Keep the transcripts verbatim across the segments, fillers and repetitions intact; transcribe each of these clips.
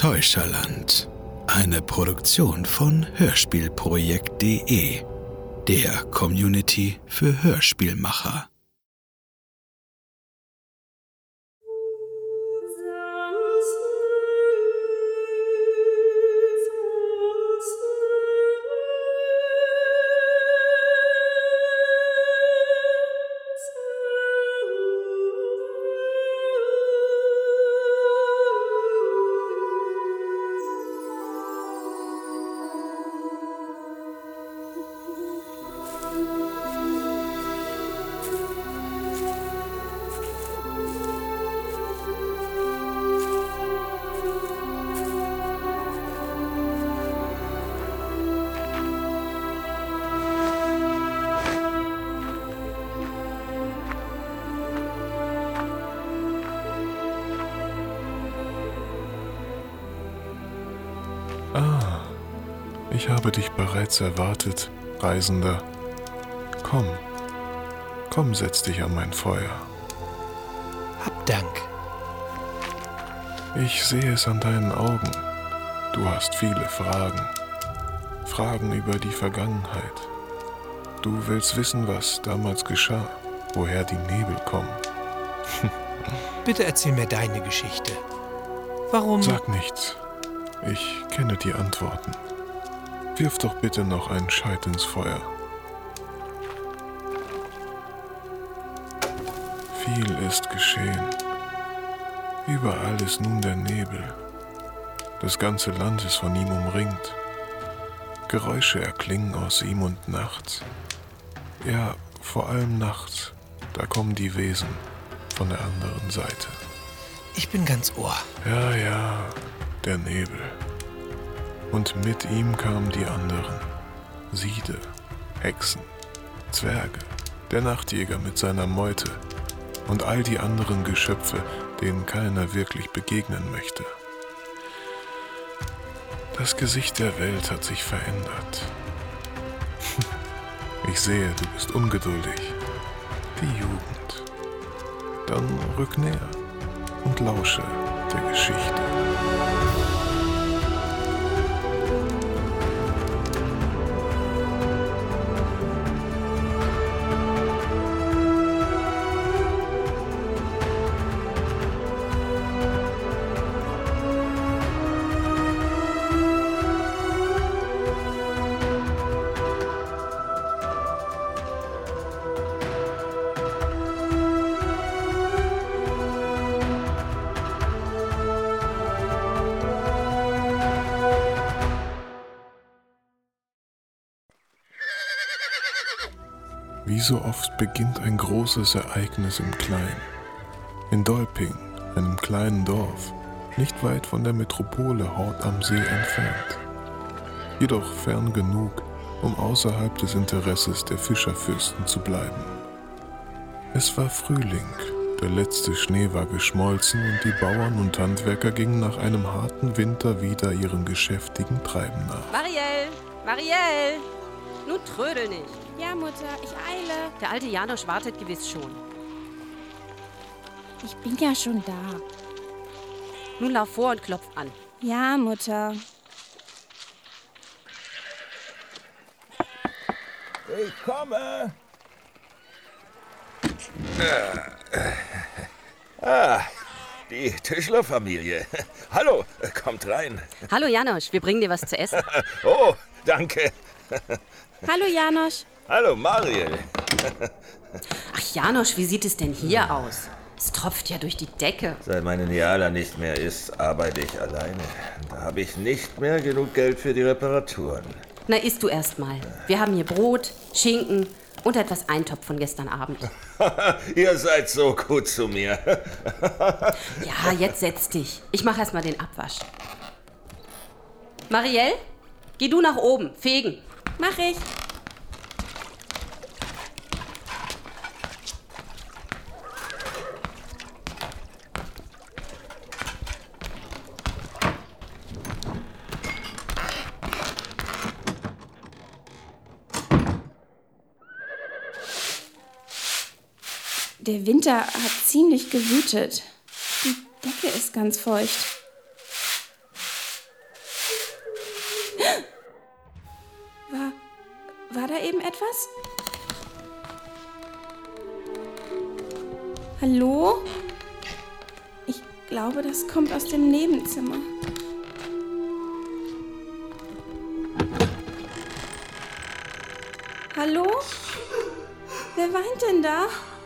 Täuscherland. Eine Produktion von Hörspielprojekt punkt de, der Community für Hörspielmacher. Ah, ich habe dich bereits erwartet, Reisender. Komm, komm, setz dich an mein Feuer. Hab Dank. Ich sehe es an deinen Augen. Du hast viele Fragen. Fragen über die Vergangenheit. Du willst wissen, was damals geschah, woher die Nebel kommen. Bitte erzähl mir deine Geschichte. Warum? Sag nichts. Ich kenne die Antworten. Wirf doch bitte noch einen Scheit ins Feuer. Viel ist geschehen. Überall ist nun der Nebel. Das ganze Land ist von ihm umringt. Geräusche erklingen aus ihm und nachts. Ja, vor allem nachts. Da kommen die Wesen von der anderen Seite. Ich bin ganz Ohr. Ja, ja, der Nebel. Und mit ihm kamen die anderen. Siede, Hexen, Zwerge, der Nachtjäger mit seiner Meute und all die anderen Geschöpfe, denen keiner wirklich begegnen möchte. Das Gesicht der Welt hat sich verändert. Ich sehe, du bist ungeduldig. Die Jugend. Dann rück näher und lausche der Geschichte. Wie so oft beginnt ein großes Ereignis im Kleinen. In Dolping, einem kleinen Dorf, nicht weit von der Metropole Hort am See entfernt. Jedoch fern genug, um außerhalb des Interesses der Fischerfürsten zu bleiben. Es war Frühling, der letzte Schnee war geschmolzen und die Bauern und Handwerker gingen nach einem harten Winter wieder ihrem geschäftigen Treiben nach. Marielle, Marielle, nun trödel nicht. Ja, Mutter, ich eile. Der alte Janosch wartet gewiss schon. Ich bin ja schon da. Nun lauf vor und klopf an. Ja, Mutter. Ich komme. Ah, die Tischlerfamilie. Hallo, kommt rein. Hallo Janosch, wir bringen dir was zu essen. Oh, danke. Hallo, Janosch. Hallo, Mariel. Ach Janosch, wie sieht es denn hier aus? Es tropft ja durch die Decke. Seit meine Niala nicht mehr ist, arbeite ich alleine. Da habe ich nicht mehr genug Geld für die Reparaturen. Na, isst du erst mal. Wir haben hier Brot, Schinken und etwas Eintopf von gestern Abend. Ihr seid so gut zu mir. Ja, jetzt setz dich. Ich mache erst mal den Abwasch. Marielle, geh du nach oben, fegen. Mach ich. Der Winter hat ziemlich gewütet. Die Decke ist ganz feucht. War da eben etwas? Hallo? Ich glaube, das kommt aus dem Nebenzimmer. Hallo? Wer weint denn da?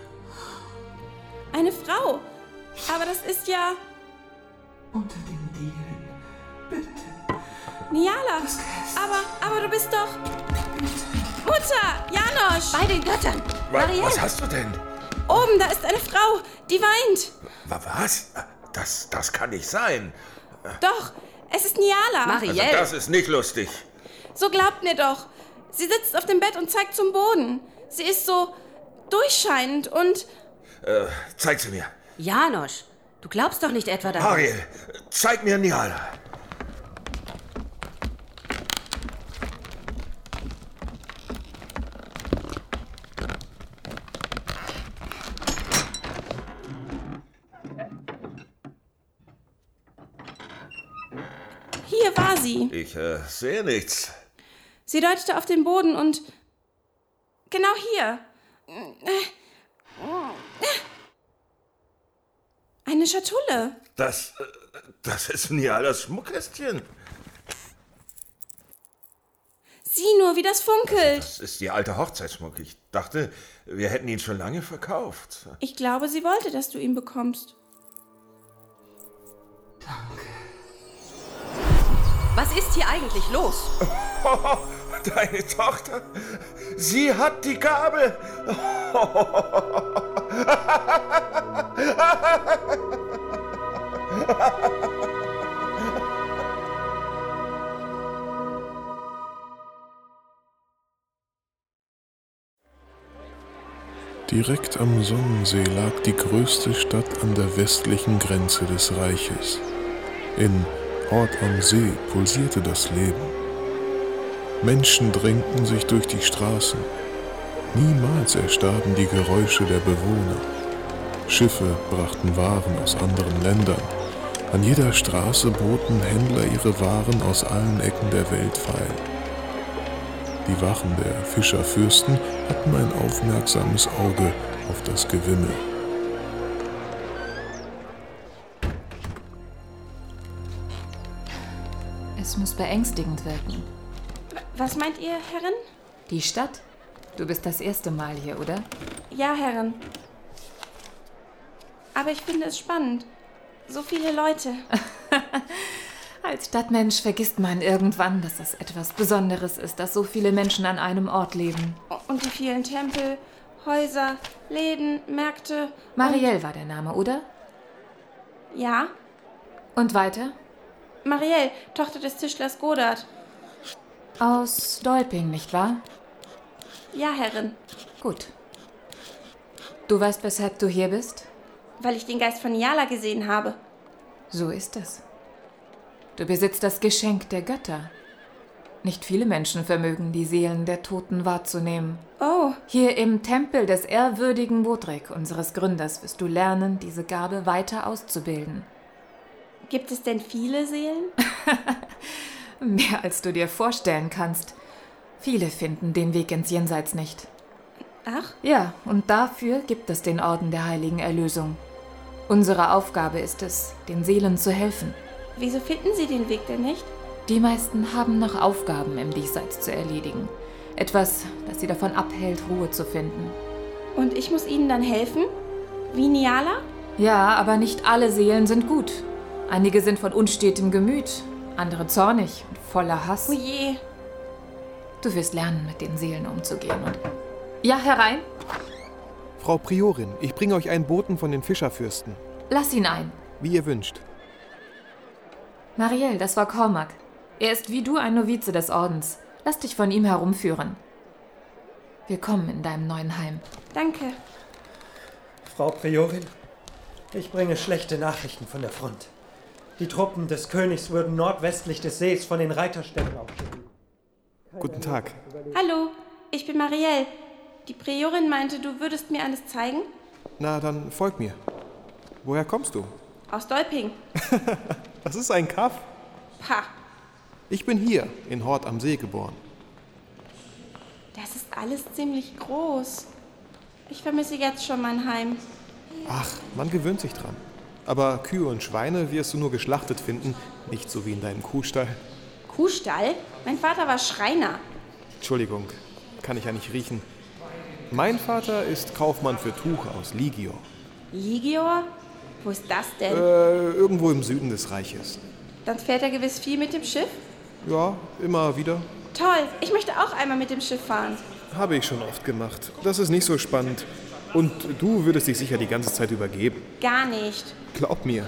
Eine Frau. Aber das ist ja... Unter den Dielen. Bitte. Niala. Aber, aber du bist doch... Mutter! Janosch! Bei den Göttern! Was, Marielle! was hast du denn? Oben, da ist eine Frau, die weint. Was? Das, das kann nicht sein. Doch, es ist Niala. Marielle! Also das ist nicht lustig. So glaubt mir doch. Sie sitzt auf dem Bett und zeigt zum Boden. Sie ist so durchscheinend und... Äh, zeig sie mir. Janosch, du glaubst doch nicht etwa daran. Marielle, zeig mir Niala. Hier war sie. Ich äh, sehe nichts. Sie deutete auf den Boden und... Genau hier. Eine Schatulle. Das, äh, das ist Nialas Schmuckkästchen. Sieh nur, wie das funkelt. Das ist die alte Hochzeitsschmuck. Ich dachte, wir hätten ihn schon lange verkauft. Ich glaube, sie wollte, dass du ihn bekommst. Danke. Was ist hier eigentlich los? Oh, deine Tochter, sie hat die Gabe. Direkt am Sonnensee lag die größte Stadt an der westlichen Grenze des Reiches. In Hort am See pulsierte das Leben. Menschen drängten sich durch die Straßen. Niemals erstarben die Geräusche der Bewohner. Schiffe brachten Waren aus anderen Ländern. An jeder Straße boten Händler ihre Waren aus allen Ecken der Welt feil. Die Wachen der Fischerfürsten hatten ein aufmerksames Auge auf das Gewimmel. Es muss beängstigend wirken. Was meint ihr, Herrin? Die Stadt? Du bist das erste Mal hier, oder? Ja, Herrin. Aber ich finde es spannend. So viele Leute. Als Stadtmensch vergisst man irgendwann, dass es etwas Besonderes ist, dass so viele Menschen an einem Ort leben. Und die vielen Tempel, Häuser, Läden, Märkte. Marielle war der Name, oder? Ja, Und weiter? Marielle, Tochter des Tischlers Godard. Aus Dolping, nicht wahr? Ja, Herrin. Gut. Du weißt, weshalb du hier bist? Weil ich den Geist von Niala gesehen habe. So ist es. Du besitzt das Geschenk der Götter. Nicht viele Menschen vermögen, die Seelen der Toten wahrzunehmen. Oh, Hier im Tempel des ehrwürdigen Wodrek, unseres Gründers, wirst du lernen, diese Gabe weiter auszubilden. gibt es denn viele Seelen? Mehr als du dir vorstellen kannst. Viele finden den Weg ins Jenseits nicht. Ach, Ja, und dafür gibt es den Orden der Heiligen Erlösung. Unsere Aufgabe ist es, den Seelen zu helfen. wieso finden sie den Weg denn nicht? Die meisten haben noch Aufgaben im Diesseits zu erledigen. Etwas, das sie davon abhält, Ruhe zu finden. Und ich muss ihnen dann helfen? Wie Niala? Ja, aber nicht alle Seelen sind gut. Einige sind von unstetem Gemüt, andere zornig und voller Hass. Oh je. Du wirst lernen, mit den Seelen umzugehen. Und ja, herein. Frau Priorin, ich bringe euch einen Boten von den Fischerfürsten. Lass ihn ein. Wie ihr wünscht. Marielle, das war Cormac. Er ist wie du ein Novize des Ordens. Lass dich von ihm herumführen. Willkommen in deinem neuen Heim. Danke. Frau Priorin, ich bringe schlechte Nachrichten von der Front. Die Truppen des Königs würden nordwestlich des Sees von den Reiterstämmen aufstehen. Guten Tag. Hallo, ich bin Marielle. Die Priorin meinte, du würdest mir alles zeigen? Na, dann folg mir. Woher kommst du? Aus Dolping. Das ist ein Kaff. Pah. Ich bin hier, in Hort am See geboren. Das ist alles ziemlich groß. Ich vermisse jetzt schon mein Heim. Ach, man gewöhnt sich dran. Aber Kühe und Schweine wirst du nur geschlachtet finden, nicht so wie in deinem Kuhstall. Kuhstall? Mein Vater war Schreiner. Entschuldigung, kann ich ja nicht riechen. Mein Vater ist Kaufmann für Tuch aus Ligior. Ligior? Wo ist das denn? Äh, irgendwo im Süden des Reiches. Dann fährt er gewiss viel mit dem Schiff? Ja, immer wieder. Toll, ich möchte auch einmal mit dem Schiff fahren. Habe ich schon oft gemacht. Das ist nicht so spannend. Und du würdest dich sicher die ganze Zeit übergeben. Gar nicht. Glaub mir.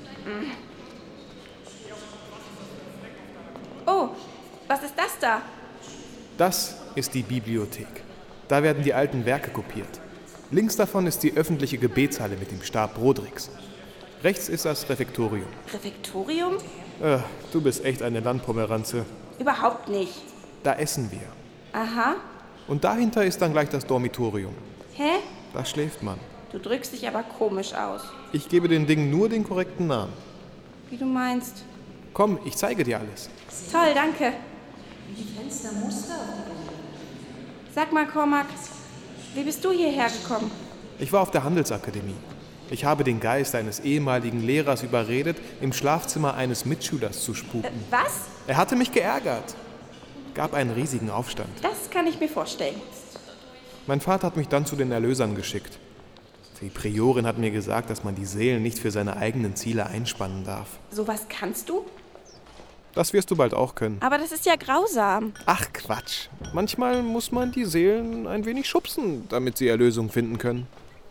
Oh, was ist das da? Das ist die Bibliothek. Da werden die alten Werke kopiert. Links davon ist die öffentliche Gebetshalle mit dem Stab Brodriks. Rechts ist das Refektorium. Refektorium? Äh, du bist echt eine Landpomeranze. Überhaupt nicht. Da essen wir. Aha. Und dahinter ist dann gleich das Dormitorium. Hä? Da schläft man. Du drückst dich aber komisch aus. Ich gebe den Dingen nur den korrekten Namen. Wie du meinst. Komm, ich zeige dir alles. Toll, danke. Die Fenstermuster auf die Wände. Sag mal, Cormac, wie bist du hierher gekommen? Ich war auf der Handelsakademie. Ich habe den Geist eines ehemaligen Lehrers überredet, im Schlafzimmer eines Mitschülers zu spuken. Äh, was? Er hatte mich geärgert. Gab einen riesigen Aufstand. Das kann ich mir vorstellen. Mein Vater hat mich dann zu den Erlösern geschickt. Die Priorin hat mir gesagt, dass man die Seelen nicht für seine eigenen Ziele einspannen darf. Sowas kannst du? Das wirst du bald auch können. Aber das ist ja grausam. Ach Quatsch. Manchmal muss man die Seelen ein wenig schubsen, damit sie Erlösung finden können.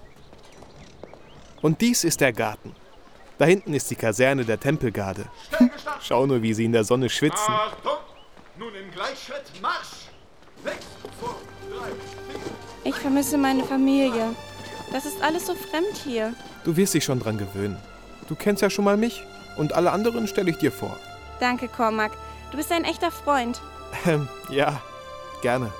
Und dies ist der Garten. Da hinten ist die Kaserne der Tempelgarde. Schau nur, wie sie in der Sonne schwitzen. Achtung! Nun im Gleichschritt Marsch! Sechs, zwei, drei, vier. Ich vermisse meine Familie. Das ist alles so fremd hier. Du wirst dich schon dran gewöhnen. Du kennst ja schon mal mich und alle anderen stelle ich dir vor. Danke, Cormac. Du bist ein echter Freund. Ähm, ja, gerne.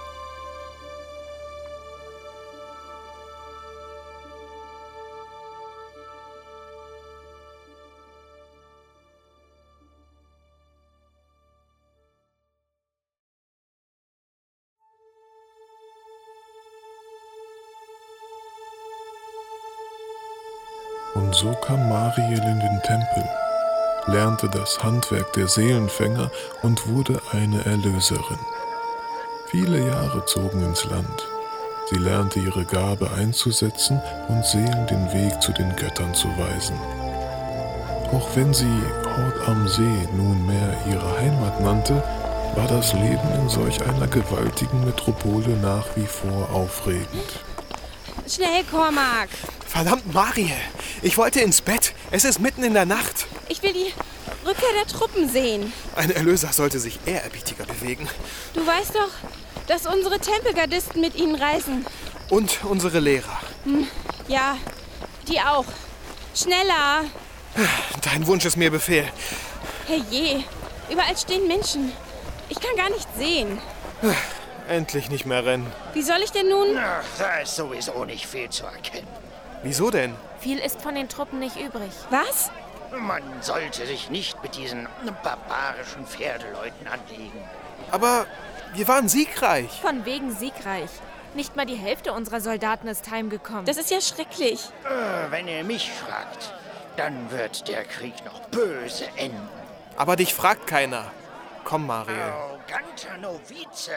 Und so kam Mariel in den Tempel, lernte das Handwerk der Seelenfänger und wurde eine Erlöserin. Viele Jahre zogen ins Land. Sie lernte ihre Gabe einzusetzen und Seelen den Weg zu den Göttern zu weisen. Auch wenn sie Hort am See nunmehr ihre Heimat nannte, war das Leben in solch einer gewaltigen Metropole nach wie vor aufregend. Schnell, Cormac! Verdammt, Mariel! Ich wollte ins Bett. Es ist mitten in der Nacht. Ich will die Rückkehr der Truppen sehen. Ein Erlöser sollte sich ehrerbietiger bewegen. Du weißt doch, dass unsere Tempelgardisten mit ihnen reisen. Und unsere Lehrer. Hm, ja, die auch. Schneller! Dein Wunsch ist mir Befehl. Herrje, überall stehen Menschen. Ich kann gar nicht sehen. Endlich nicht mehr rennen. Wie soll ich denn nun? Ach, da ist sowieso nicht viel zu erkennen. Wieso denn? Viel ist von den Truppen nicht übrig. Was? Man sollte sich nicht mit diesen barbarischen Pferdeleuten anlegen. Aber wir waren siegreich. Von wegen siegreich. Nicht mal die Hälfte unserer Soldaten ist heimgekommen. Das ist ja schrecklich. Äh, wenn ihr mich fragt, dann wird der Krieg noch böse enden. Aber dich fragt keiner. Komm, Mariel. Arroganter Novize.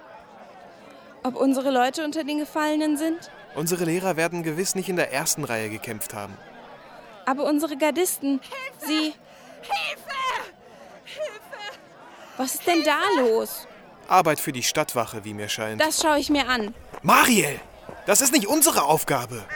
Ob unsere Leute unter den Gefallenen sind? Unsere Lehrer werden gewiss nicht in der ersten Reihe gekämpft haben. Aber unsere Gardisten, Hilfe! sie... Hilfe! Hilfe! Was ist denn da los? Arbeit für die Stadtwache, wie mir scheint. Das schaue ich mir an. Mariel! Das ist nicht unsere Aufgabe!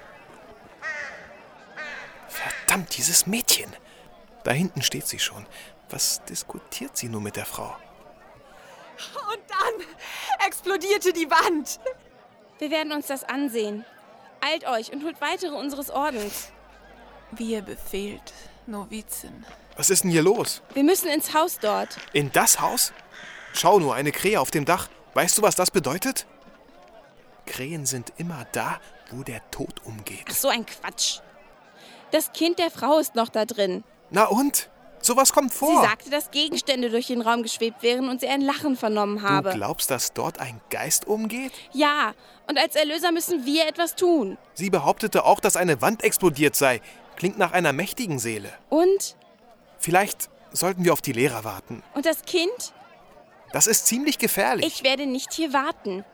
Verdammt, dieses Mädchen! Da hinten steht sie schon. Was diskutiert sie nur mit der Frau? Und dann explodierte die Wand. Wir werden uns das ansehen. Eilt euch und holt weitere unseres Ordens. Wie ihr befehlt, Novizin. Was ist denn hier los? Wir müssen ins Haus dort. In das Haus? Schau nur, eine Krähe auf dem Dach. Weißt du, was das bedeutet? Krähen sind immer da, wo der Tod umgeht. Ach, so ein Quatsch. Das Kind der Frau ist noch da drin. Na und? Sowas kommt vor. Sie sagte, dass Gegenstände durch den Raum geschwebt wären und sie ein Lachen vernommen habe. Du glaubst, dass dort ein Geist umgeht? Ja, und als Erlöser müssen wir etwas tun. Sie behauptete auch, dass eine Wand explodiert sei. Klingt nach einer mächtigen Seele. Und? Vielleicht sollten wir auf die Lehrer warten. Und das Kind? Das ist ziemlich gefährlich. Ich werde nicht hier warten.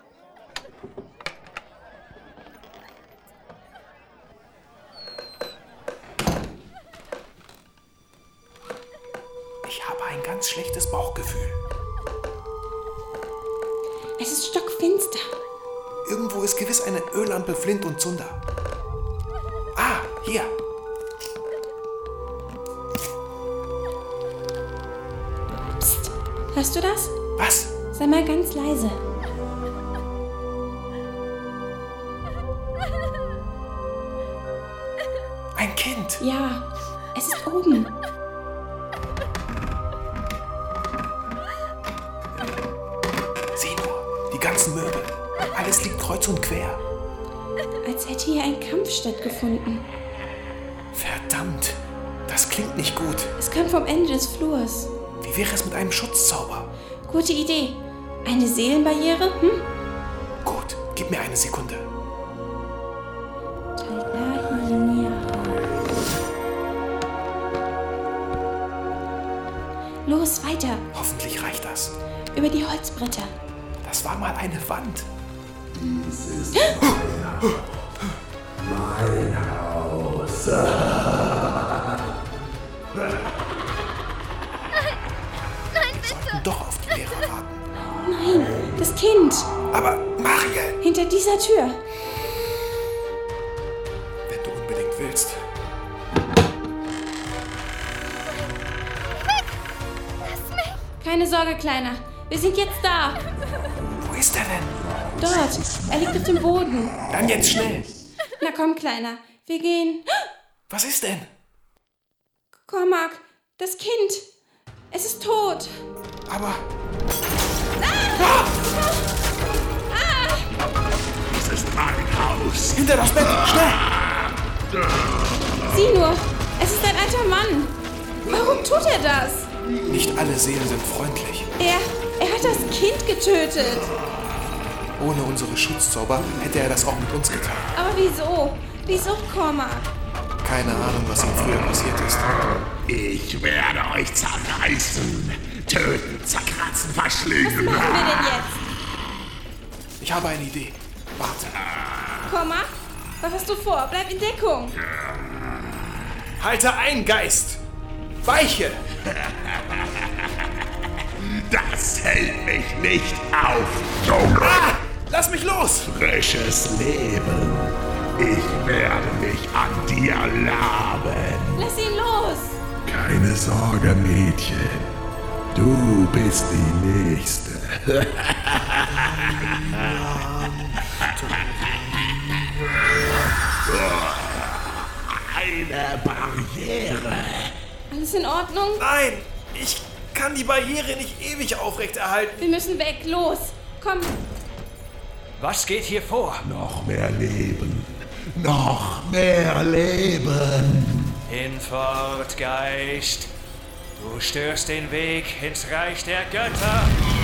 Ich habe ein ganz schlechtes Bauchgefühl. Es ist stockfinster. Irgendwo ist gewiss eine Öllampe, Flint und Zunder. Ah, hier. Psst, hörst du das? Was? Sei mal ganz leise. Ein Kind. Ja, es ist oben. Sieh nur, die ganzen Möbel. Alles liegt kreuz und quer. Als hätte hier ein Kampf stattgefunden. Verdammt, das klingt nicht gut. Es kommt vom Ende des Flurs. Wie wäre es mit einem Schutzzauber? Gute Idee. Eine Seelenbarriere? Hm? Gut, gib mir eine Sekunde. Los, weiter. Hoffentlich reicht das. Über die Holzbretter. Das war mal eine Wand. Dies ist mein Haus. Nein, bitte. Wir sollten doch auf die Lehrer warten. Nein, das Kind. Aber Mariel! Hinter dieser Tür. Wenn du unbedingt willst. Keine Sorge, Kleiner. Wir sind jetzt da. Wo ist er denn? Dort. Er liegt auf dem Boden. Dann jetzt schnell. Na komm, Kleiner. Wir gehen. Was ist denn? Cormac, das Kind. Es ist tot. Aber... Ah! Ah! Das ist mein Haus. Hinter das Bett. Schnell. Sieh nur. Es ist ein alter Mann. Warum tut er das? Nicht alle Seelen sind freundlich. Er, er hat das Kind getötet. Ohne unsere Schutzzauber hätte er das auch mit uns getan. Aber wieso? Wieso, Cormac? Keine Ahnung, was ihm früher passiert ist. Ich werde euch zerreißen, töten, zerkratzen, verschlingen. Was machen wir denn jetzt? Ich habe eine Idee. Warte. Cormac, was hast du vor? Bleib in Deckung. Halte ein, Geist! Weiche! Das hält mich nicht auf, Junge! Ah, lass mich los! Frisches Leben. Ich werde mich an dir laben. Lass ihn los! Keine Sorge, Mädchen. Du bist die Nächste. Eine Barriere. Alles in Ordnung? Nein, ich kann die Barriere nicht ewig aufrechterhalten. Wir müssen weg, los. Komm. Was geht hier vor? Noch mehr Leben. Noch mehr Leben. Hinfort, Geist. Du störst den Weg ins Reich der Götter.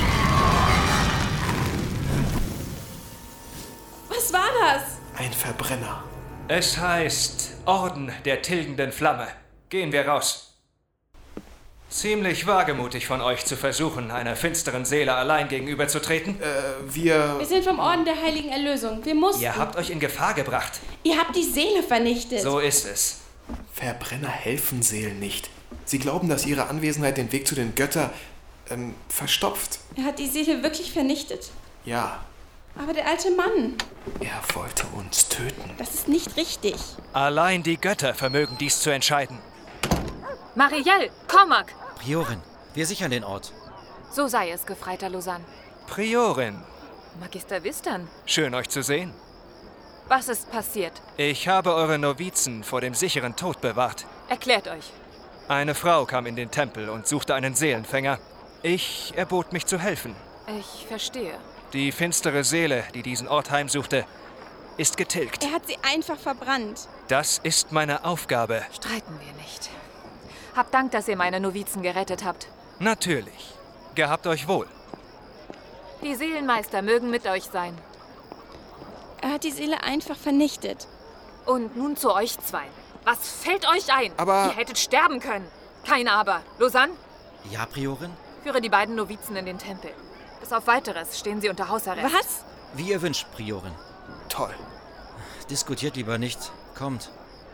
Was war das? Ein Verbrenner. Es heißt Orden der tilgenden Flamme. Gehen wir raus. Ziemlich wagemutig von euch zu versuchen, einer finsteren Seele allein gegenüberzutreten. Äh, wir... Wir sind vom Orden der Heiligen Erlösung. Wir mussten... Ihr habt euch in Gefahr gebracht. Ihr habt die Seele vernichtet. So ist es. Verbrenner helfen Seelen nicht. Sie glauben, dass ihre Anwesenheit den Weg zu den Göttern ähm, verstopft. Er hat die Seele wirklich vernichtet. Ja. Aber der alte Mann... Er wollte uns töten. Das ist nicht richtig. Allein die Götter vermögen dies zu entscheiden. Mariel, Cormac! Priorin, wir sichern den Ort. So sei es, Gefreiter Lausanne. Priorin. Magister Wistan. Schön, euch zu sehen. Was ist passiert? Ich habe eure Novizen vor dem sicheren Tod bewahrt. Erklärt euch. Eine Frau kam in den Tempel und suchte einen Seelenfänger. Ich erbot mich zu helfen. Ich verstehe. Die finstere Seele, die diesen Ort heimsuchte, ist getilgt. Er hat sie einfach verbrannt. Das ist meine Aufgabe. Streiten wir nicht. Habt Dank, dass ihr meine Novizen gerettet habt. Natürlich. Gehabt euch wohl. Die Seelenmeister mögen mit euch sein. Er hat die Seele einfach vernichtet. Und nun zu euch zwei. Was fällt euch ein? Aber... Ihr hättet sterben können. Kein Aber. Lausanne? Ja, Priorin? Führe die beiden Novizen in den Tempel. Bis auf Weiteres stehen sie unter Hausarrest. Was? Wie ihr wünscht, Priorin. Toll. Diskutiert lieber nicht. Kommt.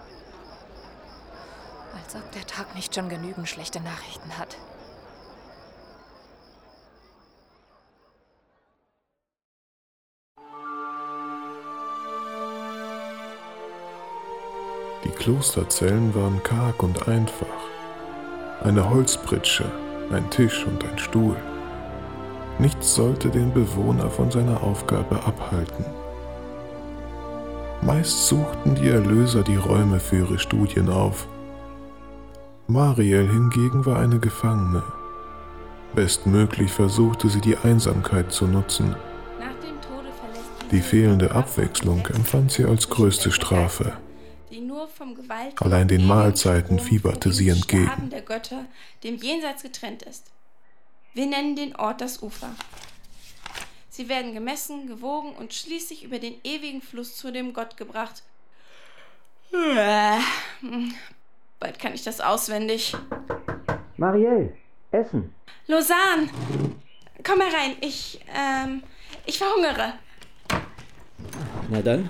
Als ob der Tag nicht schon genügend schlechte Nachrichten hat. Die Klosterzellen waren karg und einfach. Eine Holzpritsche, ein Tisch und ein Stuhl. Nichts sollte den Bewohner von seiner Aufgabe abhalten. Meist suchten die Erlöser die Räume für ihre Studien auf. Mariel hingegen war eine Gefangene. Bestmöglich versuchte sie die Einsamkeit zu nutzen. Nach dem Tode verlässt Die fehlende Abwechslung empfand sie als größte Strafe. die nur vom Gewalt Allein den Mahlzeiten fieberte sie entgegen. Sterben der Götter dem Jenseits getrennt ist. Wir nennen den Ort das Ufer. Sie werden gemessen, gewogen und schließlich über den ewigen Fluss zu dem Gott gebracht. Bald kann ich das auswendig. Mariel, Essen. Lausanne, komm herein. Ich, ähm, ich verhungere. Na dann.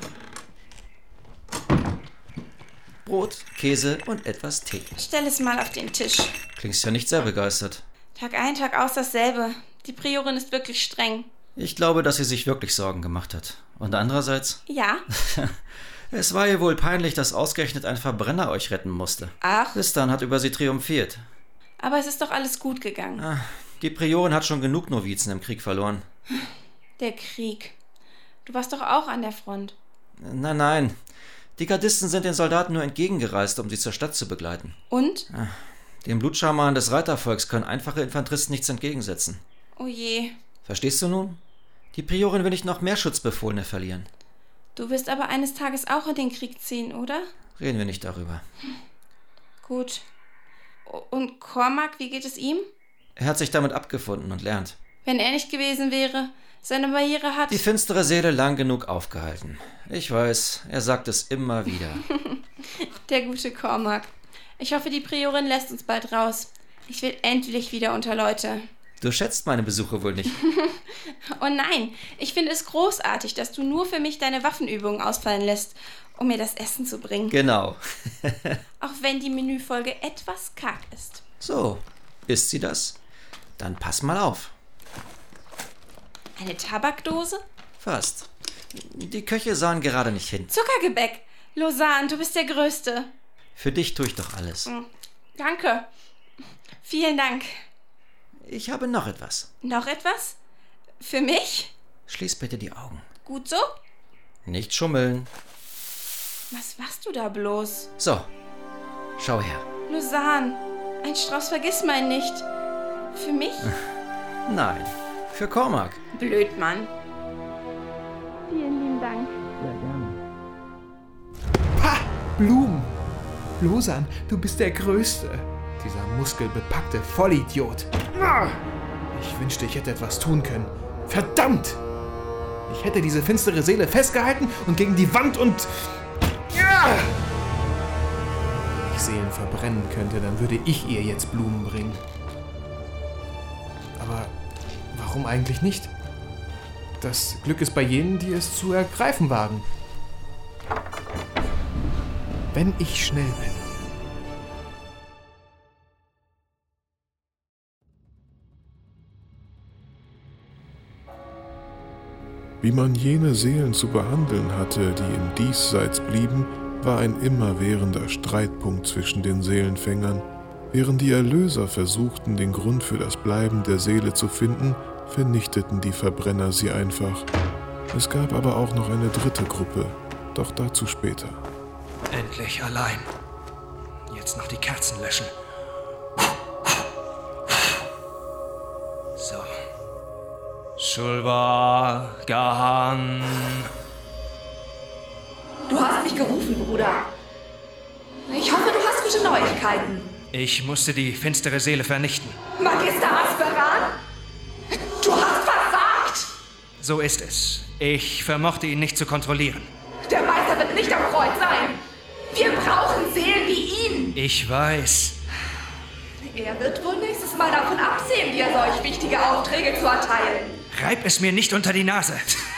Brot, Käse und etwas Tee. Stell es mal auf den Tisch. Klingst ja nicht sehr begeistert. Tag ein, Tag aus dasselbe. Die Priorin ist wirklich streng. Ich glaube, dass sie sich wirklich Sorgen gemacht hat. Und andererseits? Ja? Es war ihr wohl peinlich, dass ausgerechnet ein Verbrenner euch retten musste. Ach. Tristan hat über sie triumphiert. Aber es ist doch alles gut gegangen. Ah, die Priorin hat schon genug Novizen im Krieg verloren. Der Krieg. Du warst doch auch an der Front. Nein, nein. Die Gardisten sind den Soldaten nur entgegengereist, um sie zur Stadt zu begleiten. Und? Ah, dem Blutschaman des Reitervolks können einfache Infanteristen nichts entgegensetzen. Oh je. Verstehst du nun? Die Priorin will nicht noch mehr Schutzbefohlene verlieren. Du wirst aber eines Tages auch in den Krieg ziehen, oder? Reden wir nicht darüber. Gut. Und Cormac, wie geht es ihm? Er hat sich damit abgefunden und lernt. Wenn er nicht gewesen wäre, seine Barriere hat... Die finstere Seele lang genug aufgehalten. Ich weiß, er sagt es immer wieder. Der gute Cormac. Ich hoffe, die Priorin lässt uns bald raus. Ich will endlich wieder unter Leute. Du schätzt meine Besuche wohl nicht. Oh nein, ich finde es großartig, dass du nur für mich deine Waffenübungen ausfallen lässt, um mir das Essen zu bringen. Genau. Auch wenn die Menüfolge etwas karg ist. So, ist sie das? Dann pass mal auf. Eine Tabakdose? Fast. Die Köche sahen gerade nicht hin. Zuckergebäck. Lausanne, du bist der Größte. Für dich tue ich doch alles. Danke. Vielen Dank. Ich habe noch etwas. Noch etwas? Für mich? Schließ bitte die Augen. Gut so? Nicht schummeln. Was machst du da bloß? So, schau her. Lausanne, ein Strauß Vergissmein nicht. Für mich? Nein, für Cormac. Blöd, Mann. Vielen lieben Dank. Sehr gerne. Ha! Blumen! Lausanne, du bist der Größte. Dieser muskelbepackte Vollidiot. Ich wünschte, ich hätte etwas tun können. Verdammt! Ich hätte diese finstere Seele festgehalten und gegen die Wand und... Wenn ich Seelen verbrennen könnte, dann würde ich ihr jetzt Blumen bringen. Aber warum eigentlich nicht? Das Glück ist bei jenen, die es zu ergreifen wagen. Wenn ich schnell bin. Wie man jene Seelen zu behandeln hatte, die im Diesseits blieben, war ein immerwährender Streitpunkt zwischen den Seelenfängern. Während die Erlöser versuchten, den Grund für das Bleiben der Seele zu finden, vernichteten die Verbrenner sie einfach. Es gab aber auch noch eine dritte Gruppe, doch dazu später. Endlich allein. Jetzt noch die Kerzen löschen. So. Shulva Gahan. Du hast mich gerufen, Bruder. Ich hoffe, du hast gute Neuigkeiten. Ich musste die finstere Seele vernichten. Magister Asperan? Du hast versagt! So ist es. Ich vermochte ihn nicht zu kontrollieren. Der Meister wird nicht am Kreuz sein. Wir brauchen Seelen wie ihn. Ich weiß. Er wird wohl nächstes Mal davon absehen, dir solch wichtige Aufträge zu erteilen. Reib es mir nicht unter die Nase.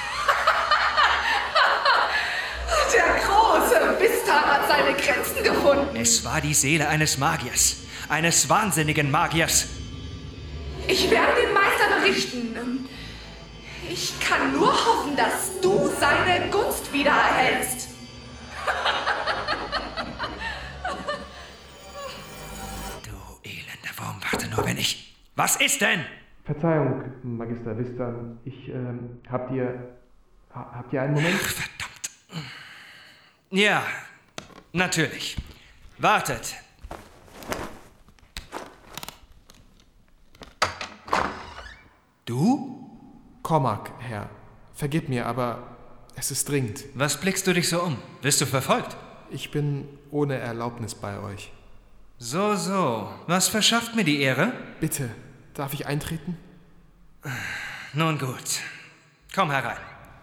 Der große Bistan hat seine Grenzen gefunden. Es war die Seele eines Magiers. Eines wahnsinnigen Magiers. Ich werde den Meister berichten. Ich kann nur hoffen, dass du seine Gunst wieder erhältst. Du elender Wurm, warte nur, wenn ich... Was ist denn? Verzeihung, Magister Bistan. Ich, ähm, habt ihr... Habt ihr einen Moment? Ach, verdammt. Ja, natürlich. Wartet. Du? Cormac, Herr. Vergib mir, aber es ist dringend. Was blickst du dich so um? Wirst du verfolgt? Ich bin ohne Erlaubnis bei euch. So, so. Was verschafft mir die Ehre? Bitte, darf ich eintreten? Nun gut. Komm herein.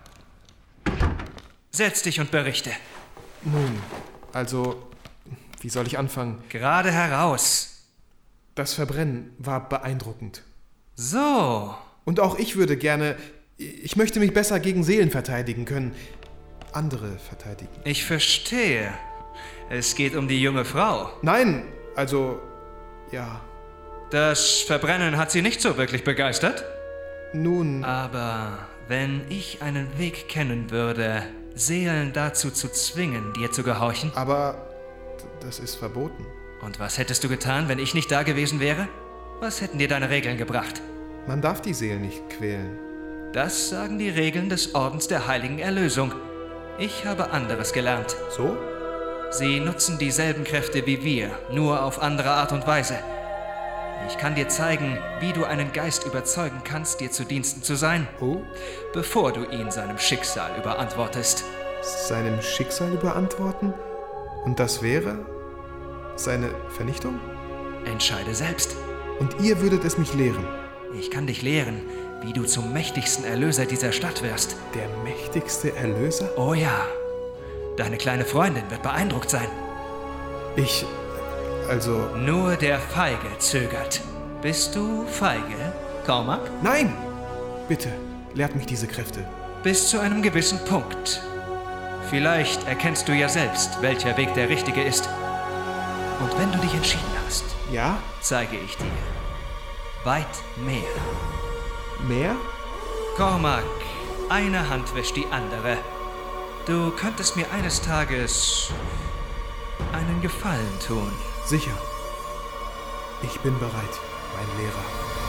Setz dich und berichte. Nun, also, wie soll ich anfangen? Gerade heraus. Das Verbrennen war beeindruckend. So. Und auch ich würde gerne... Ich möchte mich besser gegen Seelen verteidigen können. Andere verteidigen. Ich verstehe. Es geht um die junge Frau. Nein, also... ja. Das Verbrennen hat sie nicht so wirklich begeistert? Nun... Aber wenn ich einen Weg kennen würde, Seelen dazu zu zwingen, dir zu gehorchen... Aber das ist verboten. Und was hättest du getan, wenn ich nicht da gewesen wäre? Was hätten dir deine Regeln gebracht? Man darf die Seelen nicht quälen. Das sagen die Regeln des Ordens der Heiligen Erlösung. Ich habe anderes gelernt. So? Sie nutzen dieselben Kräfte wie wir, nur auf andere Art und Weise. Ich kann dir zeigen, wie du einen Geist überzeugen kannst, dir zu Diensten zu sein, oh? bevor du ihn seinem Schicksal überantwortest. Seinem Schicksal überantworten? Und das wäre seine Vernichtung? Entscheide selbst. Und ihr würdet es mich lehren? Ich kann dich lehren, wie du zum mächtigsten Erlöser dieser Stadt wirst. Der mächtigste Erlöser? Oh ja. Deine kleine Freundin wird beeindruckt sein. Ich... also... Nur der Feige zögert. Bist du feige, Cormac? Nein! Bitte, lehrt mich diese Kräfte. Bis zu einem gewissen Punkt. Vielleicht erkennst du ja selbst, welcher Weg der richtige ist. Und wenn du dich entschieden hast... Ja? Zeige ich dir weit mehr. Mehr? Cormac, eine Hand wäscht die andere. Du könntest mir eines Tages einen Gefallen tun. Sicher. Ich bin bereit, mein Lehrer.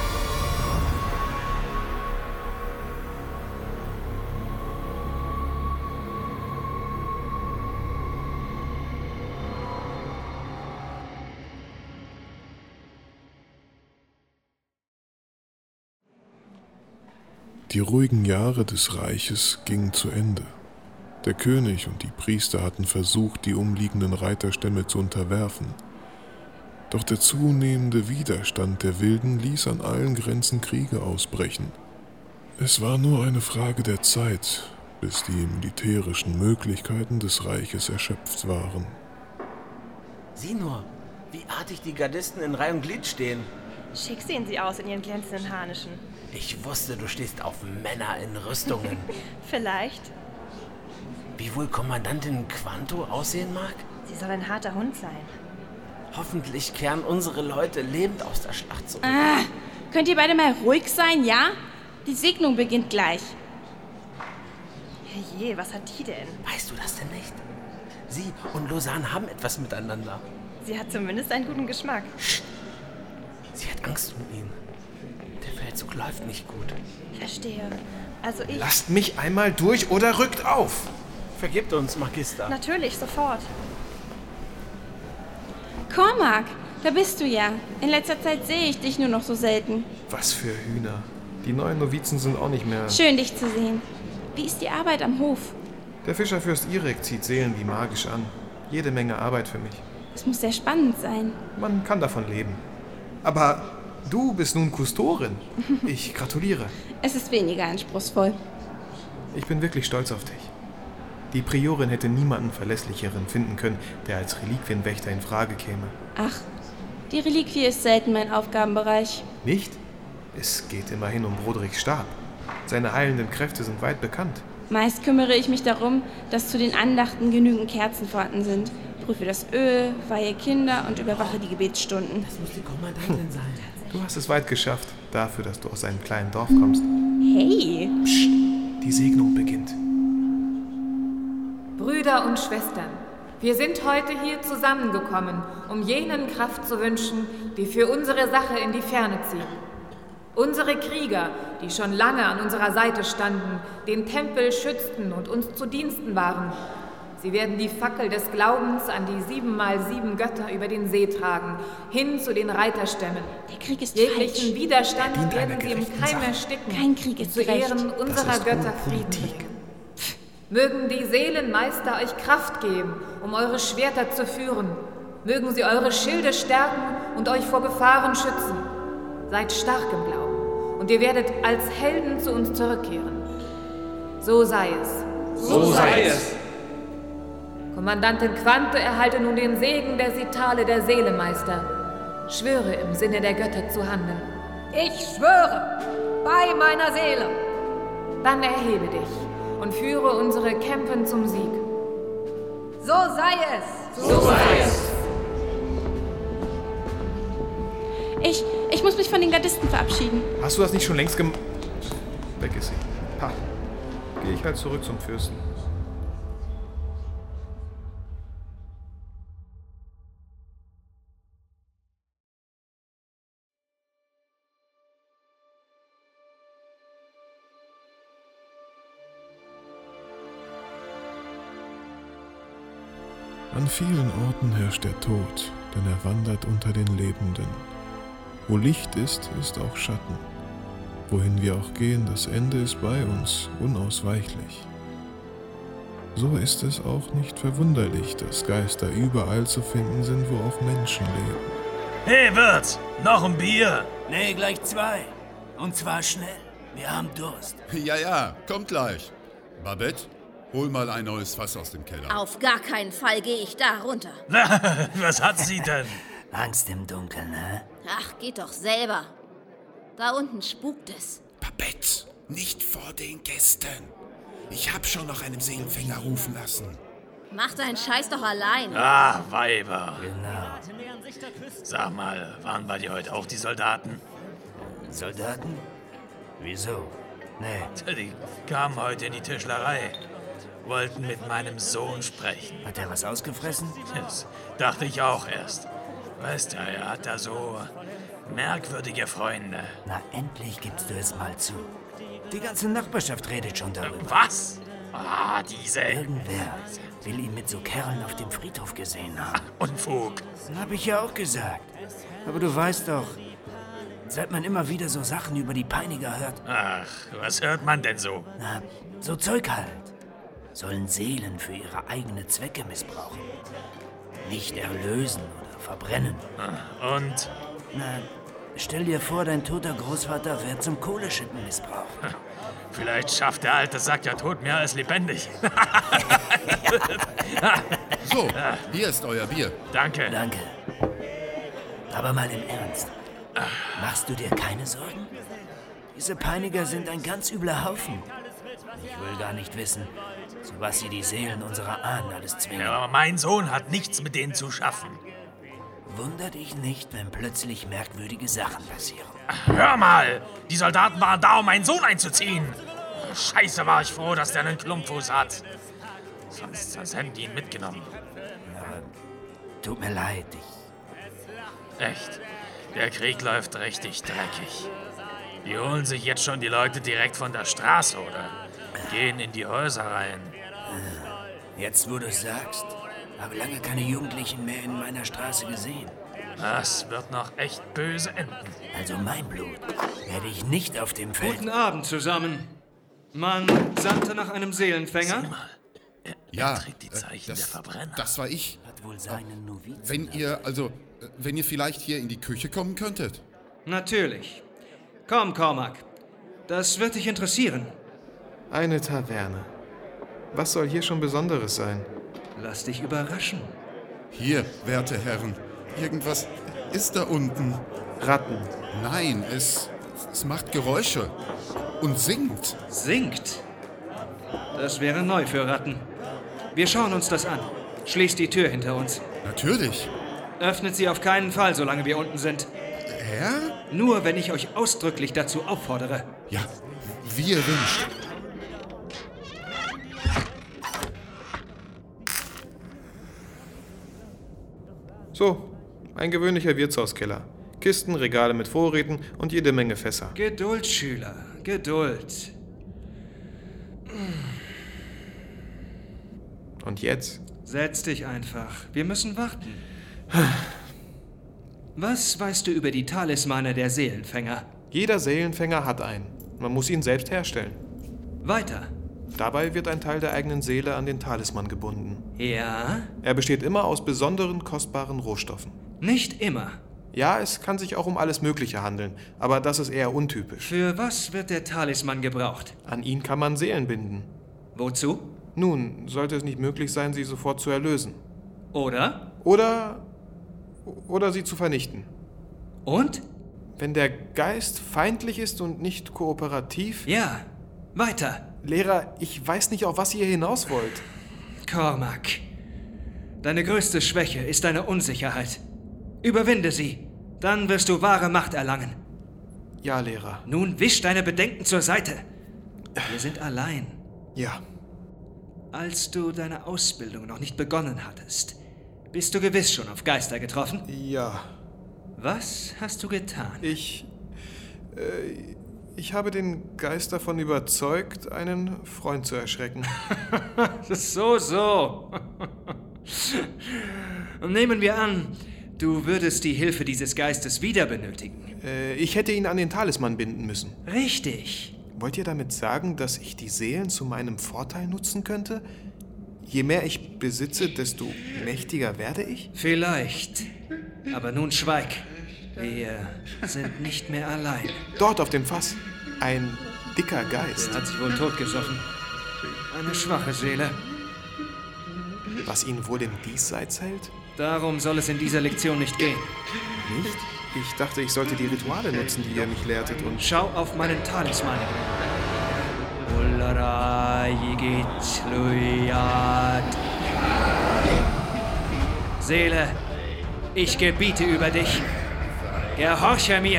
Die ruhigen Jahre des Reiches gingen zu Ende. Der König und die Priester hatten versucht, die umliegenden Reiterstämme zu unterwerfen. Doch der zunehmende Widerstand der Wilden ließ an allen Grenzen Kriege ausbrechen. Es war nur eine Frage der Zeit, bis die militärischen Möglichkeiten des Reiches erschöpft waren. Sieh nur, wie artig die Gardisten in Reihe und Glied stehen. Schick sehen sie aus in ihren glänzenden Harnischen. Ich wusste, du stehst auf Männer in Rüstungen. Vielleicht. Wie wohl Kommandantin Quanto aussehen mag? Sie soll ein harter Hund sein. Hoffentlich kehren unsere Leute lebend aus der Schlacht zurück. Ah, könnt ihr beide mal ruhig sein, ja? Die Segnung beginnt gleich. Herrje, was hat die denn? Weißt du das denn nicht? Sie und Lausanne haben etwas miteinander. Sie hat zumindest einen guten Geschmack. Psst. Sie hat Angst um ihn. Der Feldzug läuft nicht gut. Verstehe. Also ich... Lasst mich einmal durch oder rückt auf! Vergebt uns, Magister. Natürlich, sofort. Cormac, da bist du ja. In letzter Zeit sehe ich dich nur noch so selten. Was für Hühner. Die neuen Novizen sind auch nicht mehr... Schön, dich zu sehen. Wie ist die Arbeit am Hof? Der Fischerfürst Irek zieht Seelen wie magisch an. Jede Menge Arbeit für mich. Es muss sehr spannend sein. Man kann davon leben. Aber du bist nun Kustorin. Ich gratuliere. Es ist weniger anspruchsvoll. Ich bin wirklich stolz auf dich. Die Priorin hätte niemanden Verlässlicheren finden können, der als Reliquienwächter in Frage käme. Ach, die Reliquie ist selten mein Aufgabenbereich. Nicht? Es geht immerhin um Broderiks Stab. Seine heilenden Kräfte sind weit bekannt. Meist kümmere ich mich darum, dass zu den Andachten genügend Kerzen vorhanden sind. Prüfe das Öl, weihe Kinder und überwache die Gebetsstunden. Das muss die Kommandantin sein. Du hast es weit geschafft, dafür, dass du aus einem kleinen Dorf kommst. Hey! Psst, die Segnung beginnt. Brüder und Schwestern, wir sind heute hier zusammengekommen, um jenen Kraft zu wünschen, die für unsere Sache in die Ferne ziehen. Unsere Krieger, die schon lange an unserer Seite standen, den Tempel schützten und uns zu Diensten waren. Sie werden die Fackel des Glaubens an die sieben mal sieben Götter über den See tragen, hin zu den Reiterstämmen. Der Krieg ist Jeglichen falsch. Widerstand werden sie im Keim ersticken. Kein Krieg ist zu gerecht. Ehren unserer Götter Frieden bringen. Mögen die Seelenmeister euch Kraft geben, um eure Schwerter zu führen. Mögen sie eure Schilde stärken und euch vor Gefahren schützen. Seid stark im Glauben, und ihr werdet als Helden zu uns zurückkehren. So sei es. So sei es. Kommandantin Quante erhalte nun den Segen der Sitale der Seelemeister. Schwöre im Sinne der Götter zu handeln. Ich schwöre, bei meiner Seele. Dann erhebe dich und führe unsere Kämpfen zum Sieg. So sei es. So sei es. Ich, ich muss mich von den Gardisten verabschieden. Hast du das nicht schon längst gemacht? Weg ist sie. Ha. Gehe ich halt zurück zum Fürsten. An vielen Orten herrscht der Tod, denn er wandert unter den Lebenden. Wo Licht ist, ist auch Schatten. Wohin wir auch gehen, das Ende ist bei uns, unausweichlich. So ist es auch nicht verwunderlich, dass Geister überall zu finden sind, wo auch Menschen leben. Hey Wirt, noch ein Bier? Nee, gleich zwei. Und zwar schnell. Wir haben Durst. Ja, ja, kommt gleich. Babette, hol mal ein neues Fass aus dem Keller. Auf gar keinen Fall gehe ich da runter. Was hat sie denn? Angst im Dunkeln, ne? Ach, geht doch selber. Da unten spukt es. Babette, nicht vor den Gästen. Ich hab schon nach einem Seelenfänger rufen lassen. Mach deinen Scheiß doch allein. Ah, Weiber. Genau. Sag mal, waren bei dir heute auch die Soldaten? Soldaten? Wieso? Nee. Die kamen heute in die Tischlerei. Wollten mit meinem Sohn sprechen. Hat er was ausgefressen? Das dachte ich auch erst. Weißt du, er hat da so merkwürdige Freunde. Na, endlich gibst du es mal zu. Die ganze Nachbarschaft redet schon darüber. Was? Ah, diese... Irgendwer will ihn mit so Kerlen auf dem Friedhof gesehen haben. Ach, Unfug. Hab ich ja auch gesagt. Aber du weißt doch, seit man immer wieder so Sachen über die Peiniger hört... Ach, was hört man denn so? Na, so Zeug halt. Sollen Seelen für ihre eigenen Zwecke missbrauchen. Nicht erlösen oder verbrennen. Und? Na, stell dir vor, dein toter Großvater wird zum Kohleschippen missbraucht. Vielleicht schafft der alte Sack ja tot mehr als lebendig. So, hier ist euer Bier. Danke. Danke. Aber mal im Ernst. Machst du dir keine Sorgen? Diese Peiniger sind ein ganz übler Haufen. Ich will gar nicht wissen, zu was sie die Seelen unserer Ahnen alles zwingen. Ja, aber mein Sohn hat nichts mit denen zu schaffen. Wunder dich nicht, wenn plötzlich merkwürdige Sachen passieren. Hör mal! Die Soldaten waren da, um meinen Sohn einzuziehen. Scheiße, war ich froh, dass der einen Klumpfuß hat. Sonst, sonst hätten die ihn mitgenommen. Aber tut mir leid, ich... Echt? Der Krieg läuft richtig dreckig. Die holen sich jetzt schon die Leute direkt von der Straße oder gehen in die Häuser rein. Jetzt, wo du es sagst, habe lange keine Jugendlichen mehr in meiner Straße gesehen. Das wird noch echt böse enden. Also mein Blut werde ich nicht auf dem Feld... Guten Abend zusammen. Man sandte nach einem Seelenfänger. Sieh mal, er, ja, er trägt die Zeichen das, der Verbrenner. Das war ich. wird wohl seinen Novizen. Wenn ihr, also, wenn ihr vielleicht hier in die Küche kommen könntet? Natürlich. Komm, Cormac. Das wird dich interessieren. Eine Taverne. Was soll hier schon Besonderes sein? Lass dich überraschen. Hier, werte Herren, irgendwas ist da unten. Ratten. Nein, es, es macht Geräusche und singt. Singt? Das wäre neu für Ratten. Wir schauen uns das an. Schließt die Tür hinter uns. Natürlich. Öffnet sie auf keinen Fall, solange wir unten sind. Herr? Nur, wenn ich euch ausdrücklich dazu auffordere. Ja, wie ihr wünscht. So, ein gewöhnlicher Wirtshauskeller. Kisten, Regale mit Vorräten und jede Menge Fässer. Geduld, Schüler, Geduld. Und jetzt? Setz dich einfach. Wir müssen warten. Was weißt du über die Talismane der Seelenfänger? Jeder Seelenfänger hat einen. Man muss ihn selbst herstellen. Weiter. Dabei wird ein Teil der eigenen Seele an den Talisman gebunden. Ja? Er besteht immer aus besonderen, kostbaren Rohstoffen. Nicht immer. Ja, es kann sich auch um alles Mögliche handeln, aber das ist eher untypisch. Für was wird der Talisman gebraucht? An ihn kann man Seelen binden. Wozu? Nun, sollte es nicht möglich sein, sie sofort zu erlösen. Oder? Oder... oder sie zu vernichten. Und? Wenn der Geist feindlich ist und nicht kooperativ... Ja, weiter. Lehrer, ich weiß nicht, auf was ihr hinaus wollt. Cormac, deine größte Schwäche ist deine Unsicherheit. Überwinde sie, dann wirst du wahre Macht erlangen. Ja, Lehrer. Nun wisch deine Bedenken zur Seite. Wir sind allein. Ja. Als du deine Ausbildung noch nicht begonnen hattest, bist du gewiss schon auf Geister getroffen? Ja. Was hast du getan? Ich... Äh, ich habe den Geist davon überzeugt, einen Freund zu erschrecken. so, so. Nehmen wir an, du würdest die Hilfe dieses Geistes wieder benötigen. Äh, ich hätte ihn an den Talisman binden müssen. Richtig. Wollt ihr damit sagen, dass ich die Seelen zu meinem Vorteil nutzen könnte? Je mehr ich besitze, desto mächtiger werde ich? Vielleicht. Aber nun schweig. Wir sind nicht mehr allein. Dort auf dem Fass. Ein dicker Geist. Der hat sich wohl totgesoffen. Eine schwache Seele. Was ihn wohl im Diesseits hält? Darum soll es in dieser Lektion nicht gehen. Nicht? Ich dachte, ich sollte die Rituale nutzen, die ihr mich lehrtet und... Schau auf meinen Talisman. Seele, ich gebiete über dich. Gehorche mir!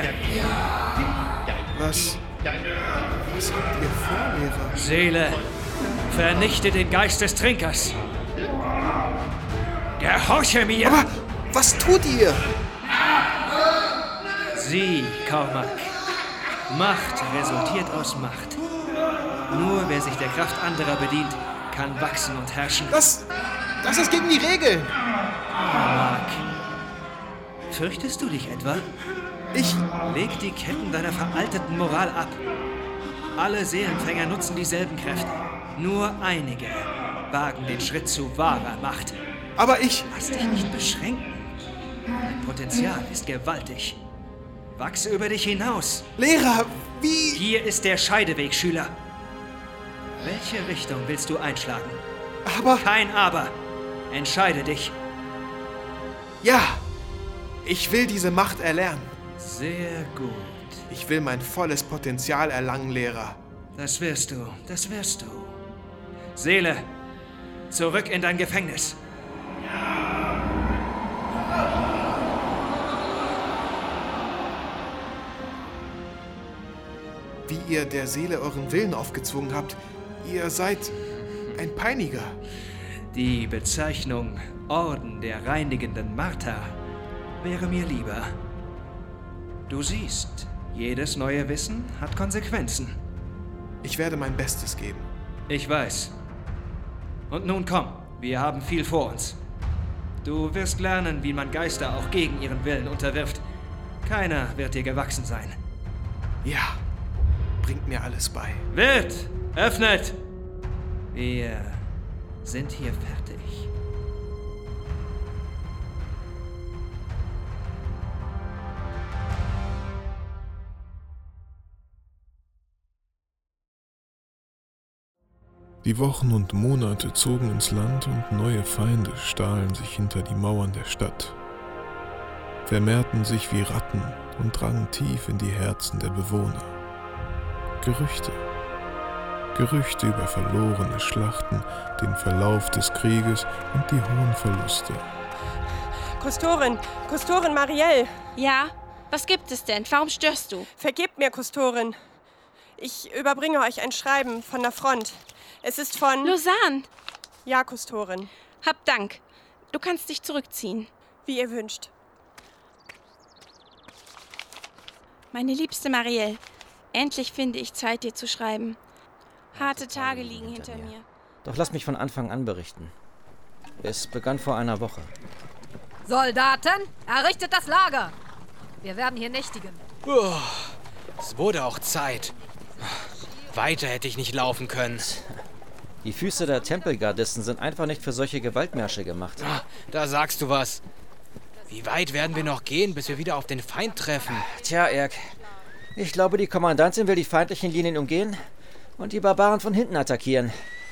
Was? Was habt ihr vor, Lehrer? Siele, vernichte den Geist des Trinkers! Gehorche mir! Aber was tut ihr? Sieh, Cormac. Macht resultiert aus Macht. Nur wer sich der Kraft anderer bedient, kann wachsen und herrschen. Das... das ist gegen die Regeln! Cormac. Fürchtest du dich etwa? Ich... Leg die Ketten deiner veralteten Moral ab. Alle Seelenfänger nutzen dieselben Kräfte. Nur einige wagen den Schritt zu wahrer Macht. Aber ich... Lass dich nicht beschränken. Dein Potenzial ist gewaltig. Wachse über dich hinaus. Lehrer, wie... Hier ist der Scheideweg, Schüler. Welche Richtung willst du einschlagen? Aber... Kein Aber. Entscheide dich. Ja. Ich will diese Macht erlernen. Sehr gut. Ich will mein volles Potenzial erlangen, Lehrer. Das wirst du, das wirst du. Seele, zurück in dein Gefängnis. Wie ihr der Seele euren Willen aufgezwungen habt, ihr seid ein Peiniger. Die Bezeichnung Orden der reinigenden Marter wäre mir lieber. Du siehst, jedes neue Wissen hat Konsequenzen. Ich werde mein Bestes geben. Ich weiß. Und nun komm, wir haben viel vor uns. Du wirst lernen, wie man Geister auch gegen ihren Willen unterwirft. Keiner wird dir gewachsen sein. Ja, bringt mir alles bei. Wirt, öffnet! Wir sind hier fertig. Die Wochen und Monate zogen ins Land und neue Feinde stahlen sich hinter die Mauern der Stadt, vermehrten sich wie Ratten und drangen tief in die Herzen der Bewohner. Gerüchte, Gerüchte über verlorene Schlachten, den Verlauf des Krieges und die hohen Verluste. Kustorin, Kustorin Marielle. Ja, was gibt es denn? Warum störst du? Vergebt mir, Kustorin. Ich überbringe euch ein Schreiben von der Front. Es ist von... Lausanne. Ja, Kustorin. Hab Dank. Du kannst dich zurückziehen. Wie ihr wünscht. Meine liebste Marielle, endlich finde ich Zeit, dir zu schreiben. Harte Tage liegen hinter mir. Doch lass mich von Anfang an berichten. Es begann vor einer Woche. Soldaten, errichtet das Lager. Wir werden hier nächtigen. Oh, es wurde auch Zeit. Weiter hätte ich nicht laufen können. Die Füße der Tempelgardisten sind einfach nicht für solche Gewaltmärsche gemacht. Ah, da sagst du was. Wie weit werden wir noch gehen, bis wir wieder auf den Feind treffen? Tja, Erk. Ich glaube, die Kommandantin will die feindlichen Linien umgehen und die Barbaren von hinten attackieren.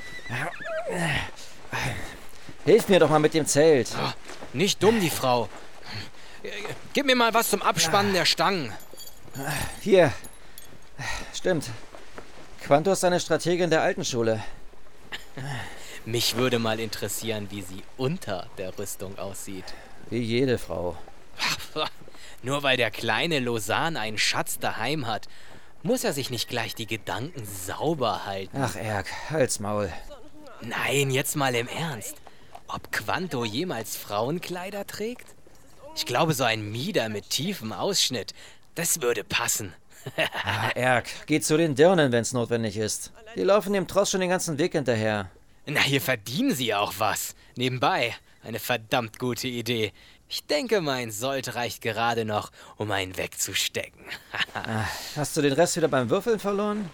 Hilf mir doch mal mit dem Zelt. Oh, nicht dumm, die Frau. Gib mir mal was zum Abspannen der Stangen. Hier. Stimmt. Quanto ist eine Strategin der alten Schule. Mich würde mal interessieren, wie sie unter der Rüstung aussieht. Wie jede Frau. Nur weil der kleine Lausanne einen Schatz daheim hat, muss er sich nicht gleich die Gedanken sauber halten. Ach, Erk, halt's Maul. Nein, jetzt mal im Ernst. Ob Quanto jemals Frauenkleider trägt? Ich glaube, so ein Mieder mit tiefem Ausschnitt, das würde passen. ah, Erk, geh zu den Dirnen, wenn's notwendig ist. Die laufen dem Tross schon den ganzen Weg hinterher. Na, hier verdienen sie auch was. Nebenbei, eine verdammt gute Idee. Ich denke, mein Sold reicht gerade noch, um einen wegzustecken. ah, hast du den Rest wieder beim Würfeln verloren?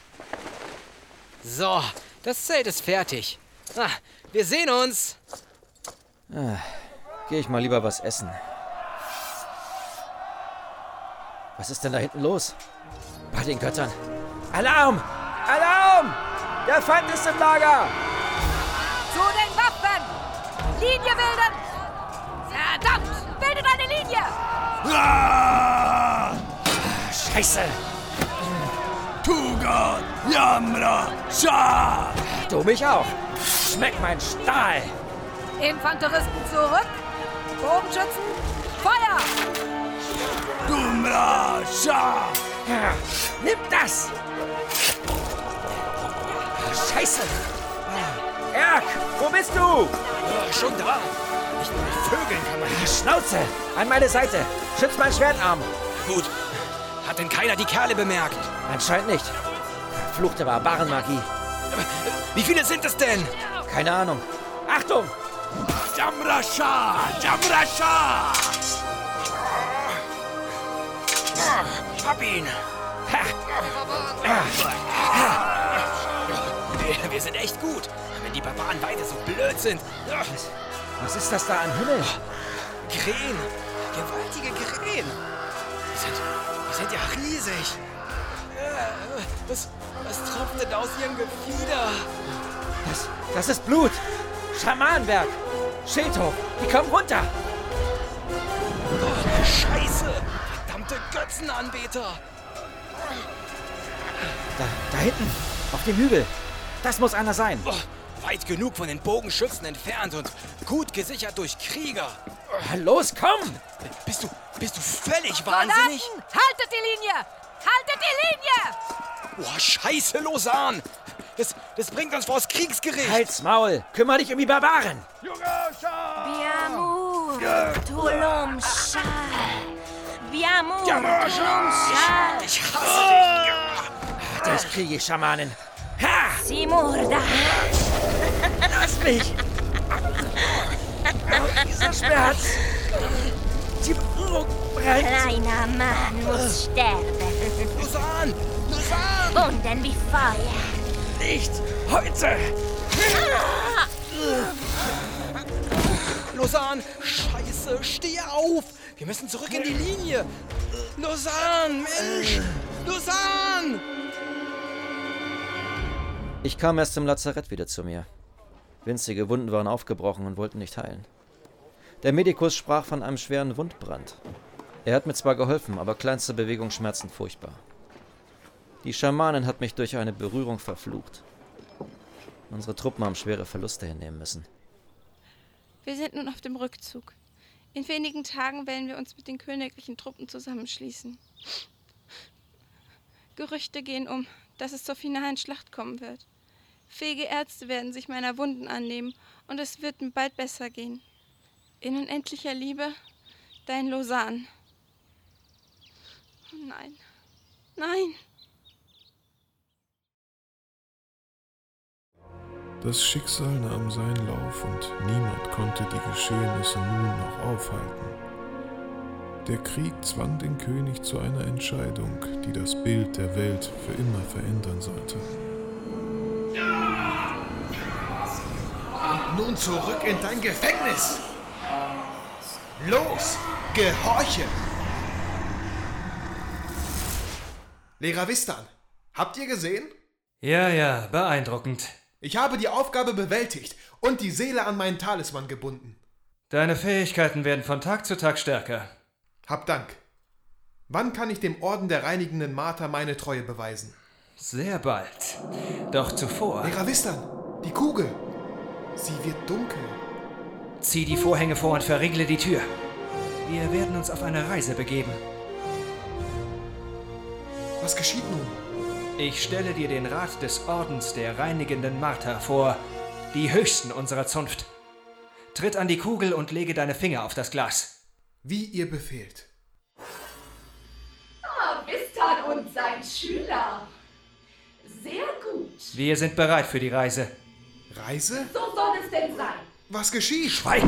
So, das Zelt ist fertig. Ah, wir sehen uns. Ah, geh ich mal lieber was essen. Was ist denn da hinten los? Bei den Göttern. Alarm! Alarm! Der Feind ist im Lager! Zu den Waffen! Linie bilden! Verdammt! Bildet eine Linie! Ah! Scheiße! Tuga! Yamra! Scha! Du mich auch! Schmeckt mein Stahl! Infanteristen zurück! Bogenschützen! Feuer! Dumra! Scha! Ja, nimm das! Scheiße! Erk, wo bist du? Oh, schon da! Nicht nur mit Vögeln kann man... Schnauze! An meine Seite! Schütz mein Schwertarm! Gut. Hat denn keiner die Kerle bemerkt? Anscheinend nicht. Verfluchte Barbarenmagie. Wie viele sind es denn? Keine Ahnung. Achtung! Jamrascha! Jamrascha! Hab ihn! Wir, wir sind echt gut, wenn die Barbaren weiter so blöd sind. Was, was ist das da am Himmel? Krähen! Gewaltige Krähen! Die sind, die sind ja riesig! Was, was tropft denn aus ihrem Gefieder? Das, das ist Blut! Schamanenwerk! Schildhof! Die kommen runter! Oh, Scheiße! Verdammte Götzenanbeter! Da, da hinten! Auf dem Hügel! Das muss einer sein! Oh, weit genug von den Bogenschützen entfernt und gut gesichert durch Krieger! Los, komm! Bist du, bist du völlig wahnsinnig? Soldaten, haltet die Linie! Haltet die Linie! Oh, Scheiße, Lausanne! Das, das bringt uns vors Kriegsgericht! Halt's Maul! Kümmer dich um die Barbaren! Biamur! Tulum Shah! Biamur! Tulum Shah! Ich hasse dich! Das kriege ich, Schamanen! Ha! Simurda! Lass mich! Oh, dieser Schmerz! Die Berührung brennt! Kleiner Mann muss sterben! Lausanne! Lausanne! Wunden wie Feuer! Nicht heute! Lausanne! Scheiße! Steh auf! Wir müssen zurück in die Linie! Lausanne! Mensch! Lausanne! Ich kam erst im Lazarett wieder zu mir. Winzige Wunden waren aufgebrochen und wollten nicht heilen. Der Medikus sprach von einem schweren Wundbrand. Er hat mir zwar geholfen, aber kleinste Bewegung schmerzen furchtbar. Die Schamanin hat mich durch eine Berührung verflucht. Unsere Truppen haben schwere Verluste hinnehmen müssen. Wir sind nun auf dem Rückzug. In wenigen Tagen werden wir uns mit den königlichen Truppen zusammenschließen. Gerüchte gehen um, dass es zur finalen Schlacht kommen wird. Fähige Ärzte werden sich meiner Wunden annehmen und es wird mir bald besser gehen. In unendlicher Liebe, dein Lausanne. Oh nein, nein. Das Schicksal nahm seinen Lauf und niemand konnte die Geschehnisse nun noch aufhalten. Der Krieg zwang den König zu einer Entscheidung, die das Bild der Welt für immer verändern sollte. Und nun zurück in dein Gefängnis! Los, gehorche! Lehrer Vistan, habt ihr gesehen? Ja, ja, beeindruckend. Ich habe die Aufgabe bewältigt und die Seele an meinen Talisman gebunden. Deine Fähigkeiten werden von Tag zu Tag stärker. Hab Dank. Wann kann ich dem Orden der reinigenden Marter meine Treue beweisen? Sehr bald. Doch zuvor... Lehrer Vistan, die Kugel. Sie wird dunkel. Zieh die Vorhänge vor und verriegle die Tür. Wir werden uns auf eine Reise begeben. Was geschieht nun? Ich stelle dir den Rat des Ordens der reinigenden Marter vor, die höchsten unserer Zunft. Tritt an die Kugel und lege deine Finger auf das Glas. Wie ihr befehlt. Ah, Vistan und sein Schüler. Sehr gut. Wir sind bereit für die Reise. Reise? So soll es denn sein. Was geschieht? Schweig!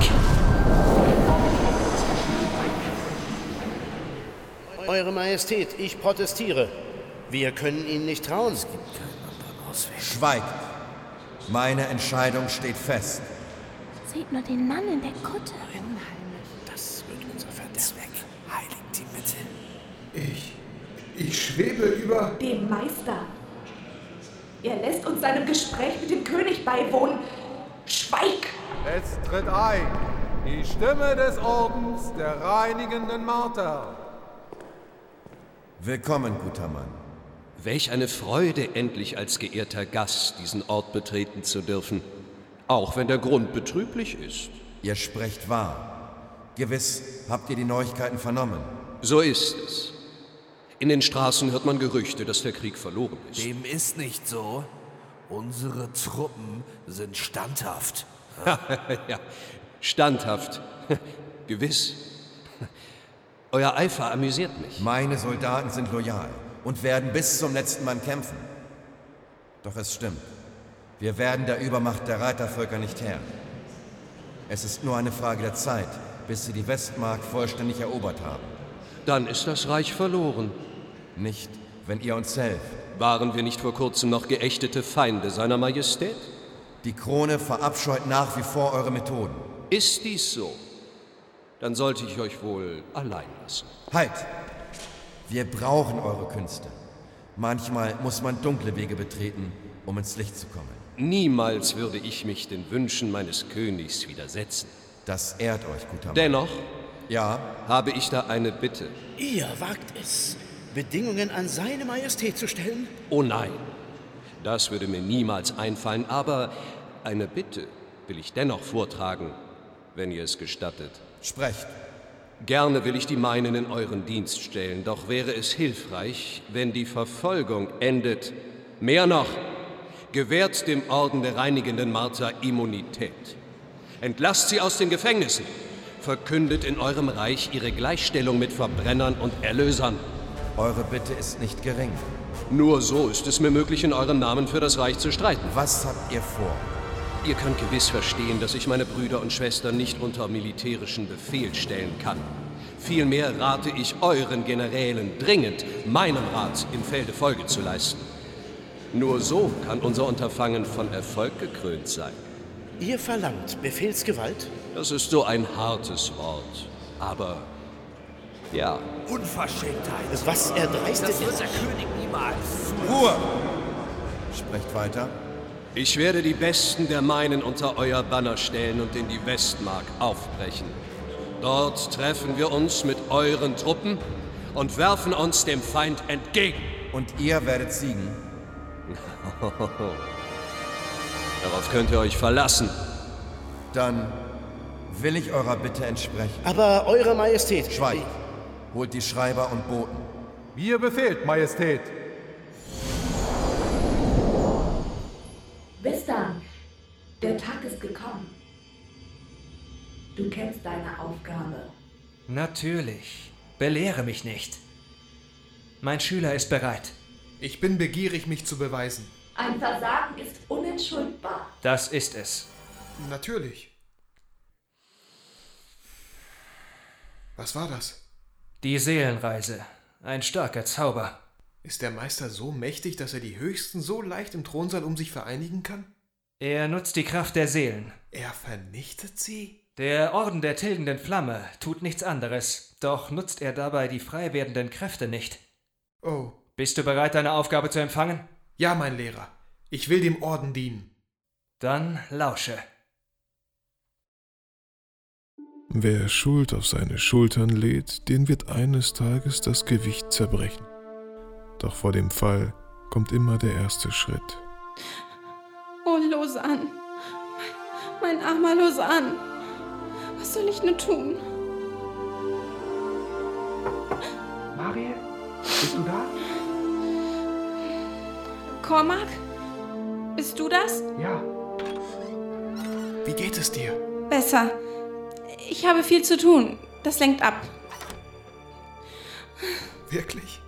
Eure Majestät, ich protestiere. Wir können Ihnen nicht trauen. Es gibt keinen anderen Ausweg. Schweigt! Meine Entscheidung steht fest. Seht nur den Mann in der Kutte. Das wird unser Verderben. Heiligt die Mitte. Ich... ich schwebe über... Dem Meister. Er lässt uns seinem Gespräch mit dem König beiwohnen. Schweig! Es tritt ein die Stimme des Ordens der reinigenden Marter. Willkommen, guter Mann. Welch eine Freude, endlich als geehrter Gast diesen Ort betreten zu dürfen. Auch wenn der Grund betrüblich ist. Ihr sprecht wahr. Gewiss habt ihr die Neuigkeiten vernommen. So ist es. In den Straßen hört man Gerüchte, dass der Krieg verloren ist. Dem ist nicht so. Unsere Truppen sind standhaft. Ja, standhaft. Gewiss. Euer Eifer amüsiert mich. Meine Soldaten sind loyal und werden bis zum letzten Mann kämpfen. Doch es stimmt. Wir werden der Übermacht der Reitervölker nicht Herr. Es ist nur eine Frage der Zeit, bis sie die Westmark vollständig erobert haben. Dann ist das Reich verloren. Nicht, wenn ihr uns helft. Waren wir nicht vor kurzem noch geächtete Feinde seiner Majestät? Die Krone verabscheut nach wie vor eure Methoden. Ist dies so? Dann sollte ich euch wohl allein lassen. Halt! Wir brauchen eure Künste. Manchmal muss man dunkle Wege betreten, um ins Licht zu kommen. Niemals würde ich mich den Wünschen meines Königs widersetzen. Das ehrt euch, guter Mann. Dennoch, ja, habe ich da eine Bitte. Ihr wagt es, Bedingungen an seine Majestät zu stellen? Oh nein, das würde mir niemals einfallen, aber eine Bitte will ich dennoch vortragen, wenn ihr es gestattet. Sprecht. Gerne will ich die meinen in euren Dienst stellen, doch wäre es hilfreich, wenn die Verfolgung endet. Mehr noch, gewährt dem Orden der reinigenden Marter Immunität. Entlasst sie aus den Gefängnissen. Verkündet in eurem Reich ihre Gleichstellung mit Verbrennern und Erlösern. Eure Bitte ist nicht gering. Nur so ist es mir möglich, in eurem Namen für das Reich zu streiten. Was habt ihr vor? Ihr könnt gewiss verstehen, dass ich meine Brüder und Schwestern nicht unter militärischen Befehl stellen kann. Vielmehr rate ich euren Generälen dringend, meinem Rat im Felde Folge zu leisten. Nur so kann unser Unterfangen von Erfolg gekrönt sein. Ihr verlangt Befehlsgewalt? Das ist so ein hartes Wort, aber ja. Unverschämtheit. Was erdreistet Das wird er der sich? König niemals. Ruhe! Sprecht weiter. Ich werde die Besten der meinen unter euer Banner stellen und in die Westmark aufbrechen. Dort treffen wir uns mit euren Truppen und werfen uns dem Feind entgegen. Und ihr werdet siegen? Darauf könnt ihr euch verlassen. Dann will ich eurer Bitte entsprechen. Aber Eure Majestät... Schweigt. Holt die Schreiber und Boten. Wie ihr befehlt, Majestät. Bistan, der Tag ist gekommen. Du kennst deine Aufgabe. Natürlich. Belehre mich nicht. Mein Schüler ist bereit. Ich bin begierig, mich zu beweisen. Ein Versagen ist unentschuldbar. Das ist es. Natürlich. Was war das? Die Seelenreise. Ein starker Zauber. Ist der Meister so mächtig, dass er die Höchsten so leicht im Thronsaal um sich vereinigen kann? Er nutzt die Kraft der Seelen. Er vernichtet sie? Der Orden der tilgenden Flamme tut nichts anderes, doch nutzt er dabei die frei werdenden Kräfte nicht. Oh. Bist du bereit, deine Aufgabe zu empfangen? Ja, mein Lehrer. Ich will dem Orden dienen. Dann lausche. Wer Schuld auf seine Schultern lädt, den wird eines Tages das Gewicht zerbrechen. Doch vor dem Fall kommt immer der erste Schritt. Oh, Lausanne. Mein, mein armer Lausanne. Was soll ich nur tun? Mariel, bist du da? Cormac? Bist du das? Ja. Wie geht es dir? Besser. Ich habe viel zu tun. Das lenkt ab. Wirklich?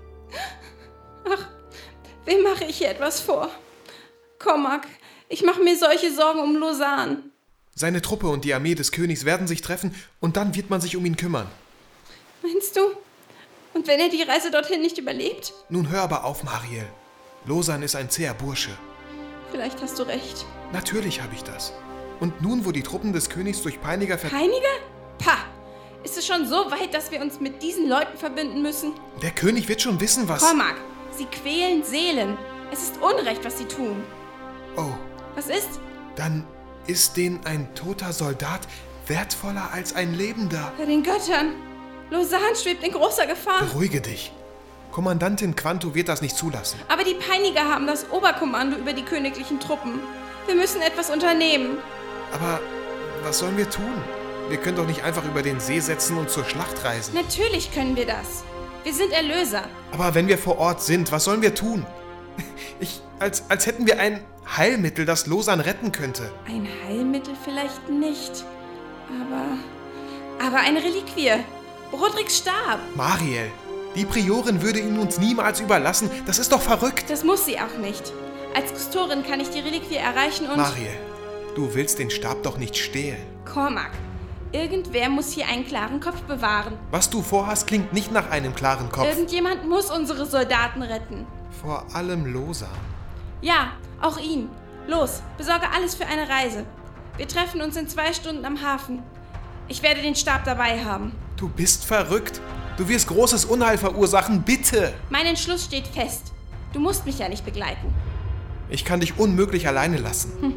Ach, wem mache ich hier etwas vor? Cormac, ich mache mir solche Sorgen um Lausanne. Seine Truppe und die Armee des Königs werden sich treffen und dann wird man sich um ihn kümmern. Meinst du? Und wenn er die Reise dorthin nicht überlebt? Nun hör aber auf, Mariel. Lausanne ist ein zäher Bursche. Vielleicht hast du recht. Natürlich habe ich das. Und nun, wo die Truppen des Königs durch Peiniger ver... Peiniger? Pah! Ist es schon so weit, dass wir uns mit diesen Leuten verbinden müssen? Der König wird schon wissen, was... Cormac, sie quälen Seelen. Es ist Unrecht, was sie tun. Oh. Was ist? Dann ist denen ein toter Soldat wertvoller als ein Lebender. Bei den Göttern. Lausanne schwebt in großer Gefahr. Beruhige dich. Kommandantin Quanto wird das nicht zulassen. Aber die Peiniger haben das Oberkommando über die königlichen Truppen. Wir müssen etwas unternehmen. Aber was sollen wir tun? Wir können doch nicht einfach über den See setzen und zur Schlacht reisen. Natürlich können wir das. Wir sind Erlöser. Aber wenn wir vor Ort sind, was sollen wir tun? Ich, als, als hätten wir ein Heilmittel, das Lausanne retten könnte. Ein Heilmittel vielleicht nicht. Aber... Aber eine Reliquie. Rodriks Stab. Mariel, die Priorin würde ihn uns niemals überlassen. Das ist doch verrückt. Das muss sie auch nicht. Als Kustorin kann ich die Reliquie erreichen und... Mariel, du willst den Stab doch nicht stehlen. Cormac, irgendwer muss hier einen klaren Kopf bewahren. Was du vorhast, klingt nicht nach einem klaren Kopf. Irgendjemand muss unsere Soldaten retten. Vor allem Lausanne. Ja, auch ihn. Los, besorge alles für eine Reise. Wir treffen uns in zwei Stunden am Hafen. Ich werde den Stab dabei haben. Du bist verrückt. Du wirst großes Unheil verursachen, bitte. Mein Entschluss steht fest. Du musst mich ja nicht begleiten. Ich kann dich unmöglich alleine lassen. Hm.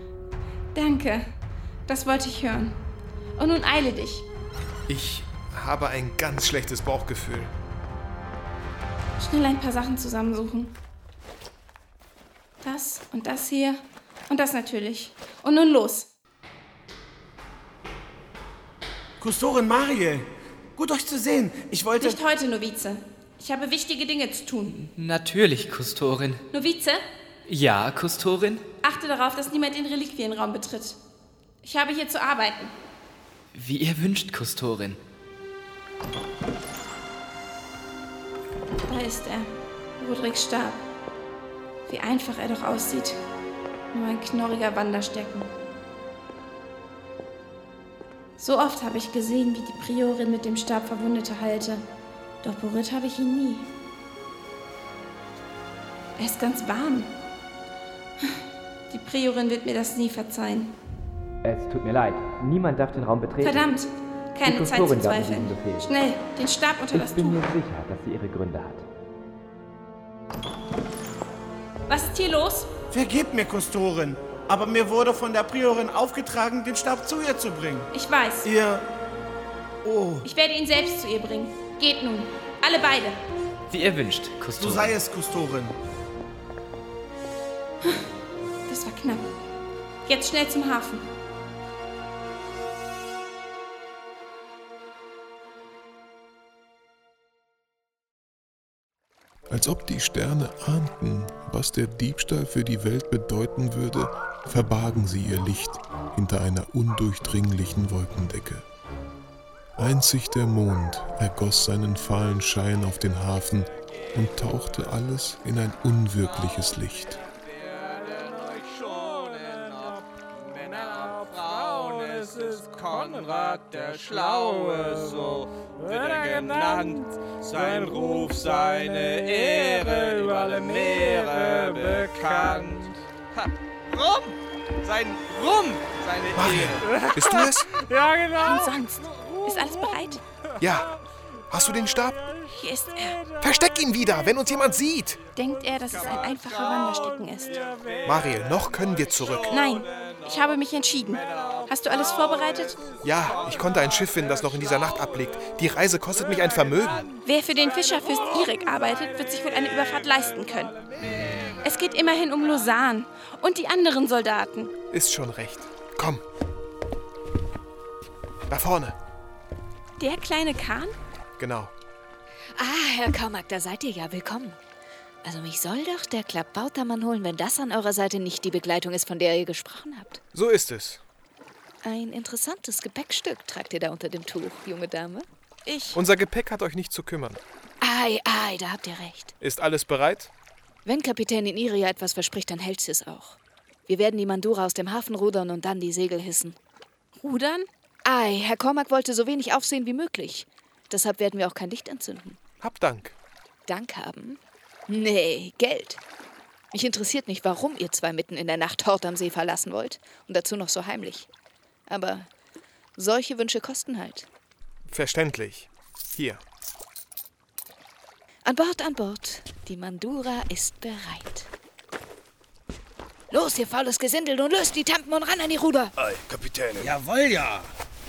Danke. Das wollte ich hören. Und nun eile dich. Ich habe ein ganz schlechtes Bauchgefühl. Schnell ein paar Sachen zusammensuchen. Das und das hier. Und das natürlich. Und nun los. Kustorin Mariel, gut euch zu sehen. Ich wollte... Nicht heute, Novize. Ich habe wichtige Dinge zu tun. Natürlich, Kustorin. Novize? Ja, Kustorin? Achte darauf, dass niemand den Reliquienraum betritt. Ich habe hier zu arbeiten. Wie ihr wünscht, Kustorin. Da ist er. Rodriks Stab. Wie einfach er doch aussieht. Nur ein knorriger Wanderstecken. So oft habe ich gesehen, wie die Priorin mit dem Stab Verwundete heilte. Doch berührt habe ich ihn nie. Er ist ganz warm. Die Priorin wird mir das nie verzeihen. Es tut mir leid. Niemand darf den Raum betreten. Verdammt! Keine Zeit zu zweifeln. Schnell, den Stab unter das Tuch. Ich bin mir sicher, dass sie ihre Gründe hat. Was ist hier los? Vergib mir, Kustorin, aber mir wurde von der Priorin aufgetragen, den Stab zu ihr zu bringen. Ich weiß. Ihr... Oh. Ich werde ihn selbst zu ihr bringen. Geht nun. Alle beide. Wie ihr wünscht, Kustorin. So sei es, Kustorin. Das war knapp. Jetzt schnell zum Hafen. Als ob die Sterne ahnten, was der Diebstahl für die Welt bedeuten würde, verbargen sie ihr Licht hinter einer undurchdringlichen Wolkendecke. Einzig der Mond ergoss seinen fahlen Schein auf den Hafen und tauchte alles in ein unwirkliches Licht. Es ist Konrad der Schlaue, so wird er genannt. Sein Ruf, seine Ehre, über alle Meere bekannt. Ha, Rum! Sein Rum! Seine Mariel, Ehre. bist du es? Ja, genau. Und sonst? Ist alles bereit? Ja. Hast du den Stab? Hier ist er. Versteck ihn wieder, wenn uns jemand sieht. Denkt er, dass es ein einfacher Wanderstecken ist? Mariel, noch können wir zurück. Nein, ich habe mich entschieden. Hast du alles vorbereitet? Ja, ich konnte ein Schiff finden, das noch in dieser Nacht ablegt. Die Reise kostet mich ein Vermögen. Wer für den Fischerfürst Irik arbeitet, wird sich wohl eine Überfahrt leisten können. Es geht immerhin um Lausanne und die anderen Soldaten. Ist schon recht. Komm. Da vorne. Der kleine Kahn? Genau. Ah, Herr Cormac, da seid ihr ja. Willkommen. Also mich soll doch der Klabautermann holen, wenn das an eurer Seite nicht die Begleitung ist, von der ihr gesprochen habt. So ist es. Ein interessantes Gepäckstück tragt ihr da unter dem Tuch, junge Dame. Ich... Unser Gepäck hat euch nicht zu kümmern. Ei, ei, da habt ihr recht. Ist alles bereit? Wenn Kapitänin Iria etwas verspricht, dann hält sie es auch. Wir werden die Mandura aus dem Hafen rudern und dann die Segel hissen. Rudern? Ei, Herr Cormac wollte so wenig Aufsehen wie möglich. Deshalb werden wir auch kein Licht entzünden. Hab Dank. Dank haben? Nee, Geld. Mich interessiert nicht, warum ihr zwei mitten in der Nacht Hort am See verlassen wollt. Und dazu noch so heimlich. Aber solche Wünsche kosten halt. Verständlich. Hier. An Bord, an Bord. Die Mandura ist bereit. Los, ihr faules Gesindel, und löst die Tampen und ran an die Ruder. Ei, Kapitänin. Jawohl, ja.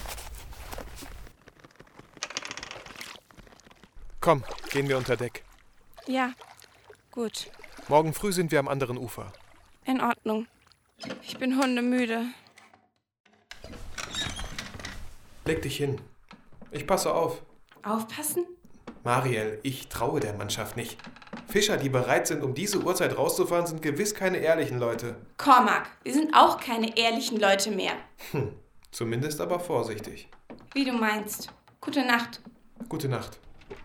Komm, gehen wir unter Deck. Ja, gut. Morgen früh sind wir am anderen Ufer. In Ordnung. Ich bin hundemüde. Leg dich hin. Ich passe auf. Aufpassen? Mariel, ich traue der Mannschaft nicht. Fischer, die bereit sind, um diese Uhrzeit rauszufahren, sind gewiss keine ehrlichen Leute. Cormac, wir sind auch keine ehrlichen Leute mehr. Hm, zumindest aber vorsichtig. Wie du meinst. Gute Nacht. Gute Nacht.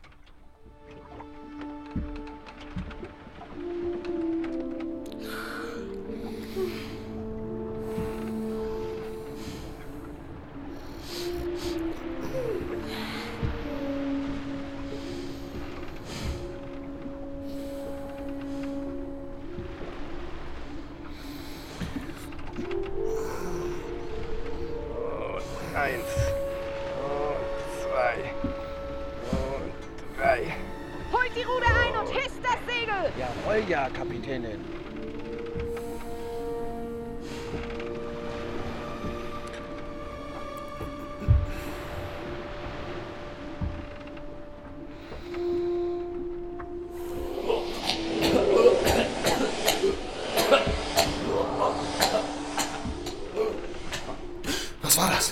Eins und zwei und drei. Holt die Ruder ein und hisst das Segel! Jawohl, ja, Kapitänin. Was war das?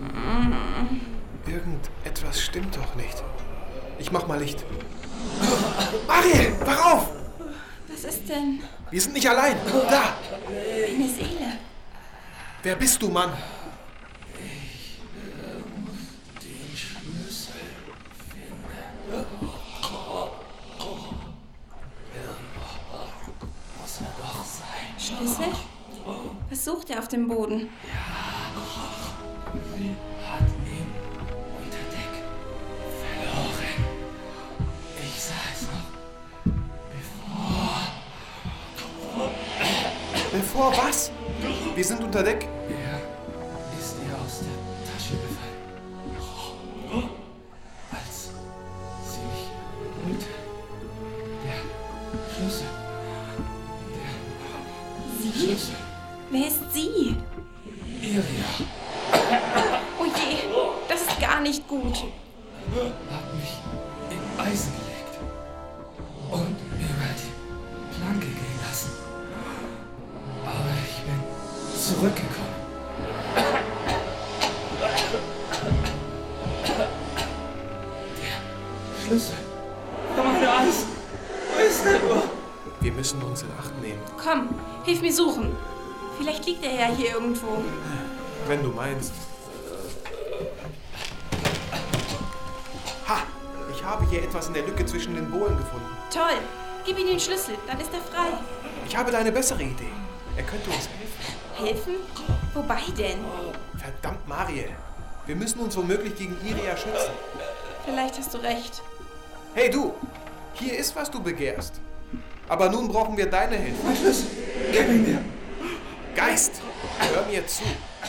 Irgendetwas stimmt doch nicht. Ich mach mal Licht. Mariel, wach auf! Was ist denn? Wir sind nicht allein. Da! Eine Seele. Wer bist du, Mann? Ich muss den Schlüssel finden. Muss er doch sein. Schlüssel? Was sucht er auf dem Boden? Sie hat ihn unter Deck verloren. Ich sah es noch, bevor... Bevor was? Wir sind unter Deck. Er ist ihr aus der Tasche gefallen. Als sie mich holte. Der Schlüssel. Sie? Wer ist sie? Iria. Oh je, das ist gar nicht gut. Hat mich in Eisen gelegt und über die Planke gehen lassen. Aber ich bin zurückgekommen. Der Schlüssel. Aber der Eis. Wo ist der nur? Wir müssen uns in Acht nehmen. Komm, hilf mir suchen. Vielleicht liegt er ja hier irgendwo. Wenn du meinst. Ha! Ich habe hier etwas in der Lücke zwischen den Bohlen gefunden. Toll. Gib ihm den Schlüssel, dann ist er frei. Ich habe da eine bessere Idee. Er könnte uns helfen. Helfen? Wobei denn? Verdammt, Mariel. Wir müssen uns womöglich gegen Iria schützen. Vielleicht hast du recht. Hey du! Hier ist, was du begehrst. Aber nun brauchen wir deine Hilfe. Mein Schlüssel. Gib ihn mir. Geist, hör mir zu.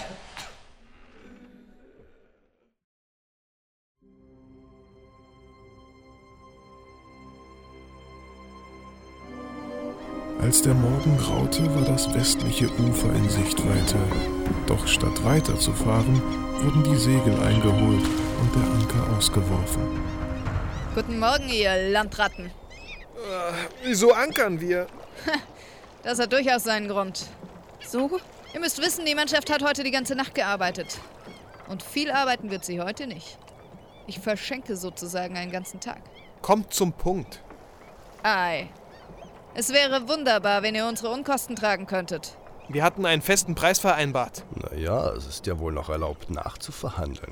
Als der Morgen graute, war das westliche Ufer in Sichtweite. Doch statt weiterzufahren, wurden die Segel eingeholt und der Anker ausgeworfen. Guten Morgen, ihr Landratten. Äh, wieso ankern wir? Das hat durchaus seinen Grund. So? Ihr müsst wissen, die Mannschaft hat heute die ganze Nacht gearbeitet. Und viel arbeiten wird sie heute nicht. Ich verschenke sozusagen einen ganzen Tag. Kommt zum Punkt. Ei. Es wäre wunderbar, wenn ihr unsere Unkosten tragen könntet. Wir hatten einen festen Preis vereinbart. Naja, es ist ja wohl noch erlaubt, nachzuverhandeln.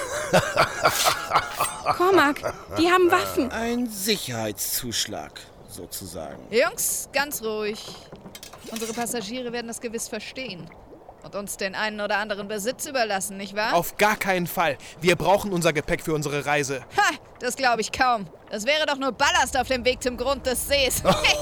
Cormac, die haben Waffen. Ein Sicherheitszuschlag, sozusagen. Jungs, ganz ruhig. Unsere Passagiere werden das gewiss verstehen. Und uns den einen oder anderen Besitz überlassen, nicht wahr? Auf gar keinen Fall. Wir brauchen unser Gepäck für unsere Reise. Ha, das glaube ich kaum. Das wäre doch nur Ballast auf dem Weg zum Grund des Sees.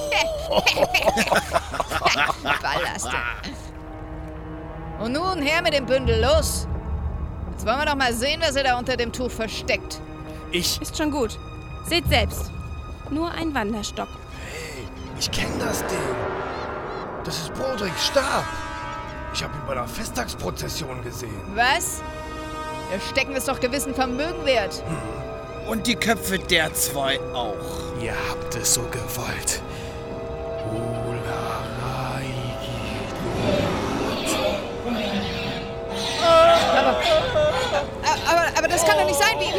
Ballast. Und nun her mit dem Bündel, los. Jetzt wollen wir doch mal sehen, was ihr da unter dem Tuch versteckt. Ich... Ist schon gut. Seht selbst. Nur ein Wanderstock. Hey, ich kenne das Ding. Das ist Broderiks Stab. Ich habe ihn bei der Festtagsprozession gesehen. Was? Der Stecken ist doch gewissen Vermögen wert. Und die Köpfe der zwei auch. Ihr habt es so gewollt. Aber, aber, aber das kann doch nicht sein, wie...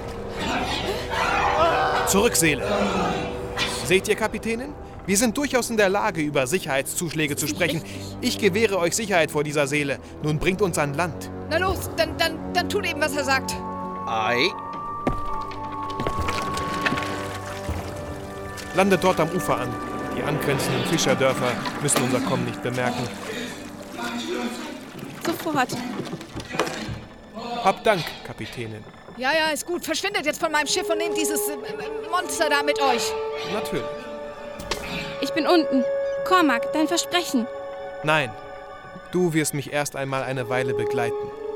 Zurück, Seele. Seht ihr, Kapitänin? Wir sind durchaus in der Lage, über Sicherheitszuschläge zu sprechen. Ich gewähre euch Sicherheit vor dieser Seele. Nun bringt uns an Land. Na los, dann, dann, dann tut eben, was er sagt. Ei. Landet dort am Ufer an. Die angrenzenden Fischerdörfer müssen unser Kommen nicht bemerken. Sofort. Habt Dank, Kapitänin. Ja, ja, ist gut. Verschwindet jetzt von meinem Schiff und nehmt dieses äh, Monster da mit euch. Natürlich. Ich bin unten. Cormac, dein Versprechen. Nein. Du wirst mich erst einmal eine Weile begleiten.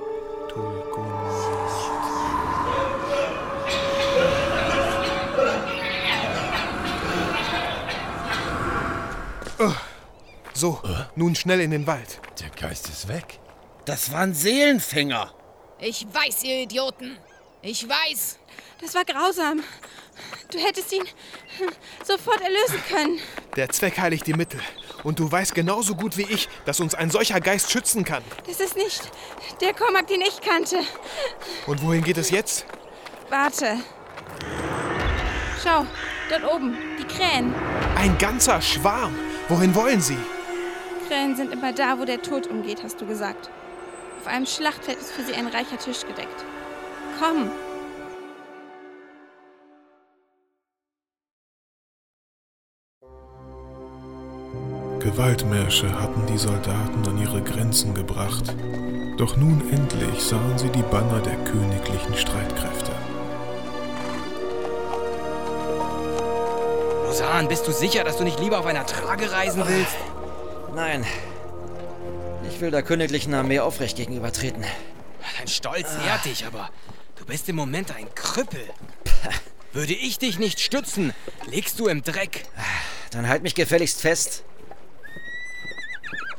Oh. So, nun schnell in den Wald. Der Geist ist weg. Das waren Seelenfänger. Ich weiß, ihr Idioten. Ich weiß. Das war grausam. Du hättest ihn sofort erlösen können. Der Zweck heiligt die Mittel. Und du weißt genauso gut wie ich, dass uns ein solcher Geist schützen kann. Das ist nicht der Cormac, den ich kannte. Und wohin geht es jetzt? Warte. Schau, dort oben, die Krähen. Ein ganzer Schwarm. Wohin wollen sie? Krähen sind immer da, wo der Tod umgeht, hast du gesagt. Auf einem Schlachtfeld ist für sie ein reicher Tisch gedeckt. Komm. Gewaltmärsche hatten die Soldaten an ihre Grenzen gebracht. Doch nun endlich sahen sie die Banner der königlichen Streitkräfte. Lausanne, bist du sicher, dass du nicht lieber auf einer Trage reisen willst? Nein. Ich will der königlichen Armee aufrecht gegenübertreten. Dein Stolz ehrt dich, aber du bist im Moment ein Krüppel. Würde ich dich nicht stützen, legst du im Dreck. Dann halt mich gefälligst fest.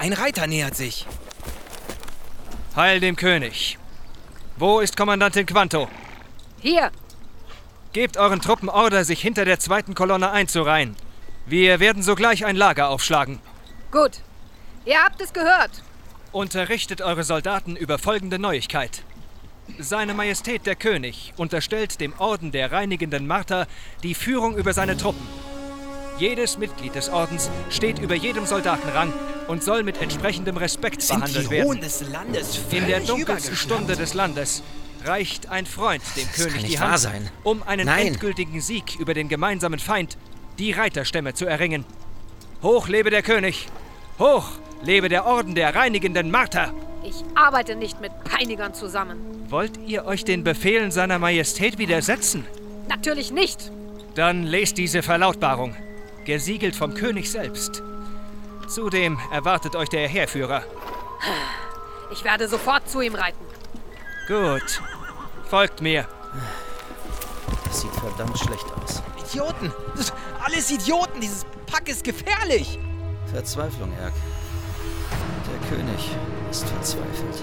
Ein Reiter nähert sich. Heil dem König. Wo ist Kommandantin Quanto? Hier. Gebt euren Truppen Order, sich hinter der zweiten Kolonne einzureihen. Wir werden sogleich ein Lager aufschlagen. Gut. Ihr habt es gehört. Unterrichtet eure Soldaten über folgende Neuigkeit. Seine Majestät der König unterstellt dem Orden der reinigenden Marter die Führung über seine Truppen. Jedes Mitglied des Ordens steht über jedem Soldatenrang und soll mit entsprechendem Respekt Sind behandelt die werden. Hohen des Landes In der völlig dunkelsten übergeschnappt? Stunde des Landes reicht ein Freund dem Das König kann nicht die wahr Hand, sein. um einen Nein. endgültigen Sieg über den gemeinsamen Feind, die Reiterstämme, zu erringen. Hoch lebe der König! Hoch lebe der Orden der reinigenden Marter! Ich arbeite nicht mit Peinigern zusammen. Wollt ihr euch den Befehlen seiner Majestät widersetzen? Natürlich nicht. Dann lest diese Verlautbarung, gesiegelt vom König selbst. Zudem erwartet euch der Heerführer. Ich werde sofort zu ihm reiten. Gut, folgt mir. Das sieht verdammt schlecht aus. Idioten! Das sind alles Idioten! Dieses Pack ist gefährlich! Verzweiflung, Erk. Der König ist verzweifelt.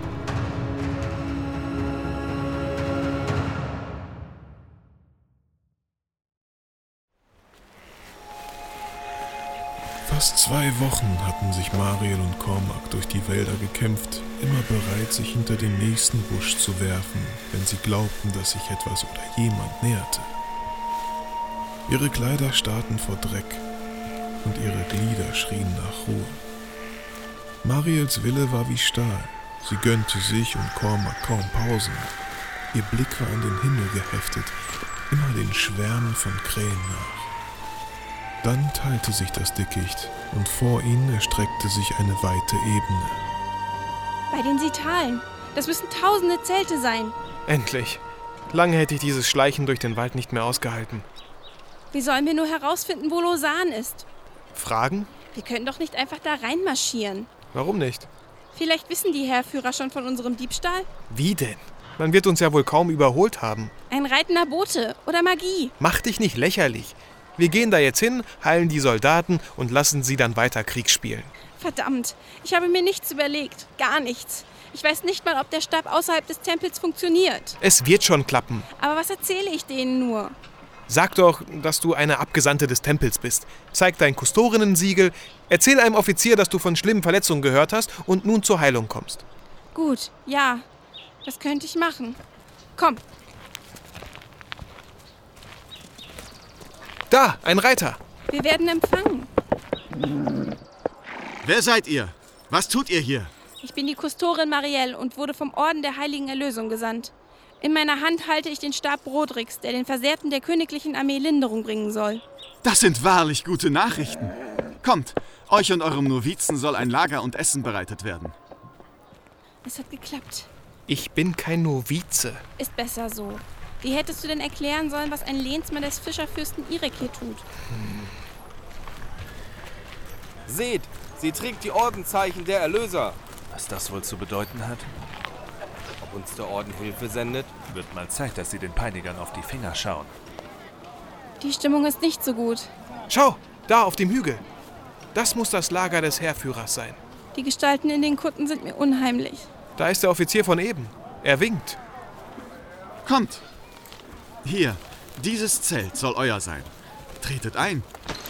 Fast zwei Wochen hatten sich Mariel und Cormac durch die Wälder gekämpft, immer bereit, sich hinter den nächsten Busch zu werfen, wenn sie glaubten, dass sich etwas oder jemand näherte. Ihre Kleider starrten vor Dreck und ihre Glieder schrien nach Ruhe. Mariels Wille war wie Stahl. Sie gönnte sich und Cormac kaum Pausen. Ihr Blick war an den Himmel geheftet, immer den Schwärmen von Krähen nach. Dann teilte sich das Dickicht und vor ihnen erstreckte sich eine weite Ebene. Bei den Sitalen. Das müssen tausende Zelte sein. Endlich. Lange hätte ich dieses Schleichen durch den Wald nicht mehr ausgehalten. Wie sollen wir nur herausfinden, wo Lausanne ist? Fragen? Wir können doch nicht einfach da reinmarschieren. Warum nicht? Vielleicht wissen die Heerführer schon von unserem Diebstahl? Wie denn? Man wird uns ja wohl kaum überholt haben. Ein reitender Bote oder Magie. Mach dich nicht lächerlich. Wir gehen da jetzt hin, heilen die Soldaten und lassen sie dann weiter Krieg spielen. Verdammt, ich habe mir nichts überlegt. Gar nichts. Ich weiß nicht mal, ob der Stab außerhalb des Tempels funktioniert. Es wird schon klappen. Aber was erzähle ich denen nur? Sag doch, dass du eine Abgesandte des Tempels bist. Zeig dein Kustorinnensiegel. Erzähl einem Offizier, dass du von schlimmen Verletzungen gehört hast und nun zur Heilung kommst. Gut, ja. Das könnte ich machen. Komm. Da, ein Reiter. Wir werden empfangen. Wer seid ihr? Was tut ihr hier? Ich bin die Kustorin Marielle und wurde vom Orden der Heiligen Erlösung gesandt. In meiner Hand halte ich den Stab Brodricks, der den Versehrten der königlichen Armee Linderung bringen soll. Das sind wahrlich gute Nachrichten. Kommt, euch und eurem Novizen soll ein Lager und Essen bereitet werden. Es hat geklappt. Ich bin kein Novize. Ist besser so. Wie hättest du denn erklären sollen, was ein Lehnsmann des Fischerfürsten Irek hier tut? Hm. Seht, sie trägt die Ordenzeichen der Erlöser. Was das wohl zu bedeuten hat? Ob uns der Orden Hilfe sendet? Wird mal Zeit, dass sie den Peinigern auf die Finger schauen. Die Stimmung ist nicht so gut. Schau, da auf dem Hügel. Das muss das Lager des Heerführers sein. Die Gestalten in den Kutten sind mir unheimlich. Da ist der Offizier von eben. Er winkt. Kommt. Hier, dieses Zelt soll euer sein. Tretet ein.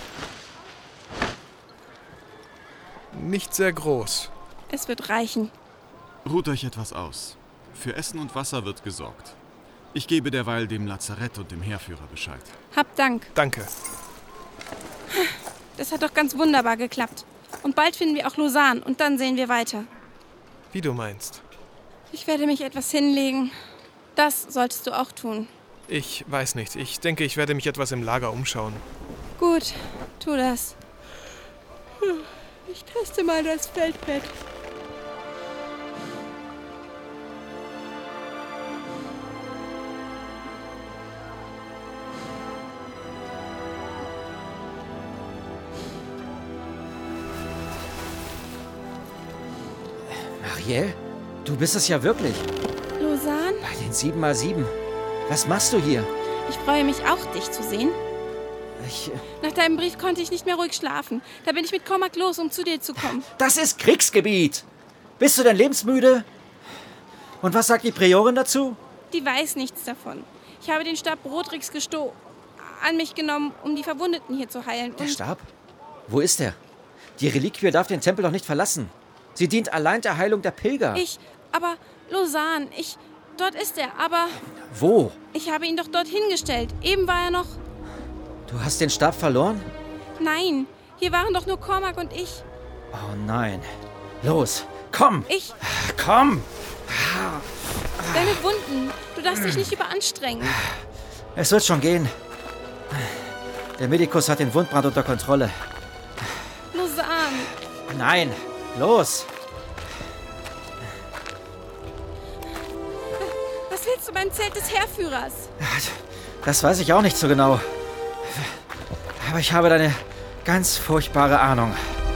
Nicht sehr groß. Es wird reichen. Ruht euch etwas aus. Für Essen und Wasser wird gesorgt. Ich gebe derweil dem Lazarett und dem Heerführer Bescheid. Hab Dank. Danke. Das hat doch ganz wunderbar geklappt. Und bald finden wir auch Lausanne und dann sehen wir weiter. Wie du meinst. Ich werde mich etwas hinlegen. Das solltest du auch tun. Ich weiß nicht. Ich denke, ich werde mich etwas im Lager umschauen. Gut, tu das. Ich taste mal das Feldbett. Marielle? Du bist es ja wirklich. Lausanne? Bei den sieben mal sieben. Was machst du hier? Ich freue mich auch, dich zu sehen. Ich... Nach deinem Brief konnte ich nicht mehr ruhig schlafen. Da bin ich mit Cormac los, um zu dir zu kommen. Das ist Kriegsgebiet. Bist du denn lebensmüde? Und was sagt die Priorin dazu? Die weiß nichts davon. Ich habe den Stab Brodricks gestohlen, an mich genommen, um die Verwundeten hier zu heilen. Der Stab? Wo ist er? Die Reliquie darf den Tempel doch nicht verlassen. Sie dient allein der Heilung der Pilger. Ich, aber Lausanne, ich, dort ist er, aber... Wo? Ich habe ihn doch dort hingestellt. Eben war er noch... Du hast den Stab verloren? Nein, hier waren doch nur Cormac und ich. Oh nein. Los, komm! Ich... Komm! Deine Wunden. Du darfst dich nicht überanstrengen. Es wird schon gehen. Der Medikus hat den Wundbrand unter Kontrolle. Lausanne. Nein, los! Was willst du beim Zelt des Heerführers? Das weiß ich auch nicht so genau. Aber ich habe deine ganz furchtbare Ahnung.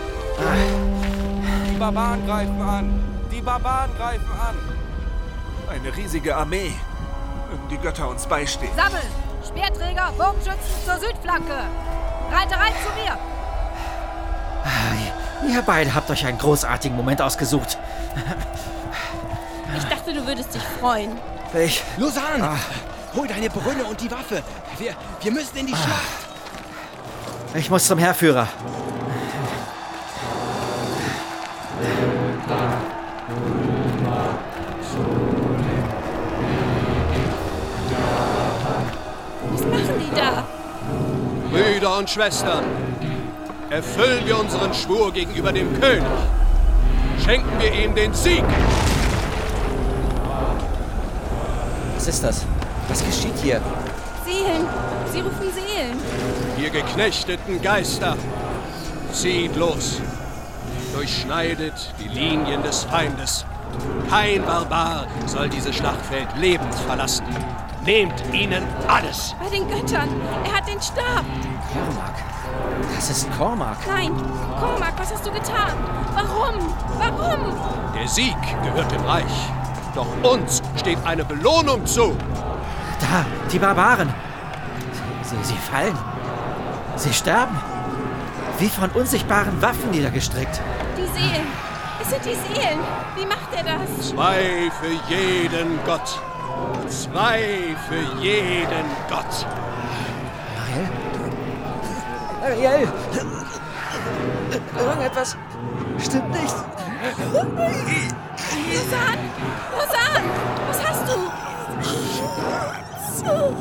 Die Barbaren greifen an! Die Barbaren greifen an! Eine riesige Armee. Mögen die Götter uns beistehen. Sammeln! Speerträger, Bogenschützen zur Südflanke! Reiterei zu mir! Ihr beide habt euch einen großartigen Moment ausgesucht. Ich dachte, du würdest dich freuen. Ich... Lausanne! Ah. Hol deine Brünne und die Waffe. Wir, wir müssen in die Schlacht. Ich muss zum Heerführer. Was machen die da? Brüder und Schwestern, erfüllen wir unseren Schwur gegenüber dem König. Schenken wir ihm den Sieg. Was ist das? Was geschieht hier? Seelen. Sie rufen Seelen. Ihr geknechteten Geister, zieht los. Durchschneidet die Linien des Feindes. Kein Barbar soll dieses Schlachtfeld lebend verlassen. Nehmt ihnen alles. Bei den Göttern. Er hat den Stab. Cormac. Das ist Cormac. Nein. Cormac, was hast du getan? Warum? Warum? Der Sieg gehört dem Reich. Doch uns steht eine Belohnung zu. Da, die Barbaren. Sie, sie fallen. Sie sterben. Wie von unsichtbaren Waffen niedergestreckt. Die Seelen. Es sind die Seelen. Wie macht er das? Zwei für jeden Gott. Zwei für jeden Gott. Ariel? Ariel? Irgendetwas stimmt nicht. Lausanne! Lausanne! Was hast du? So.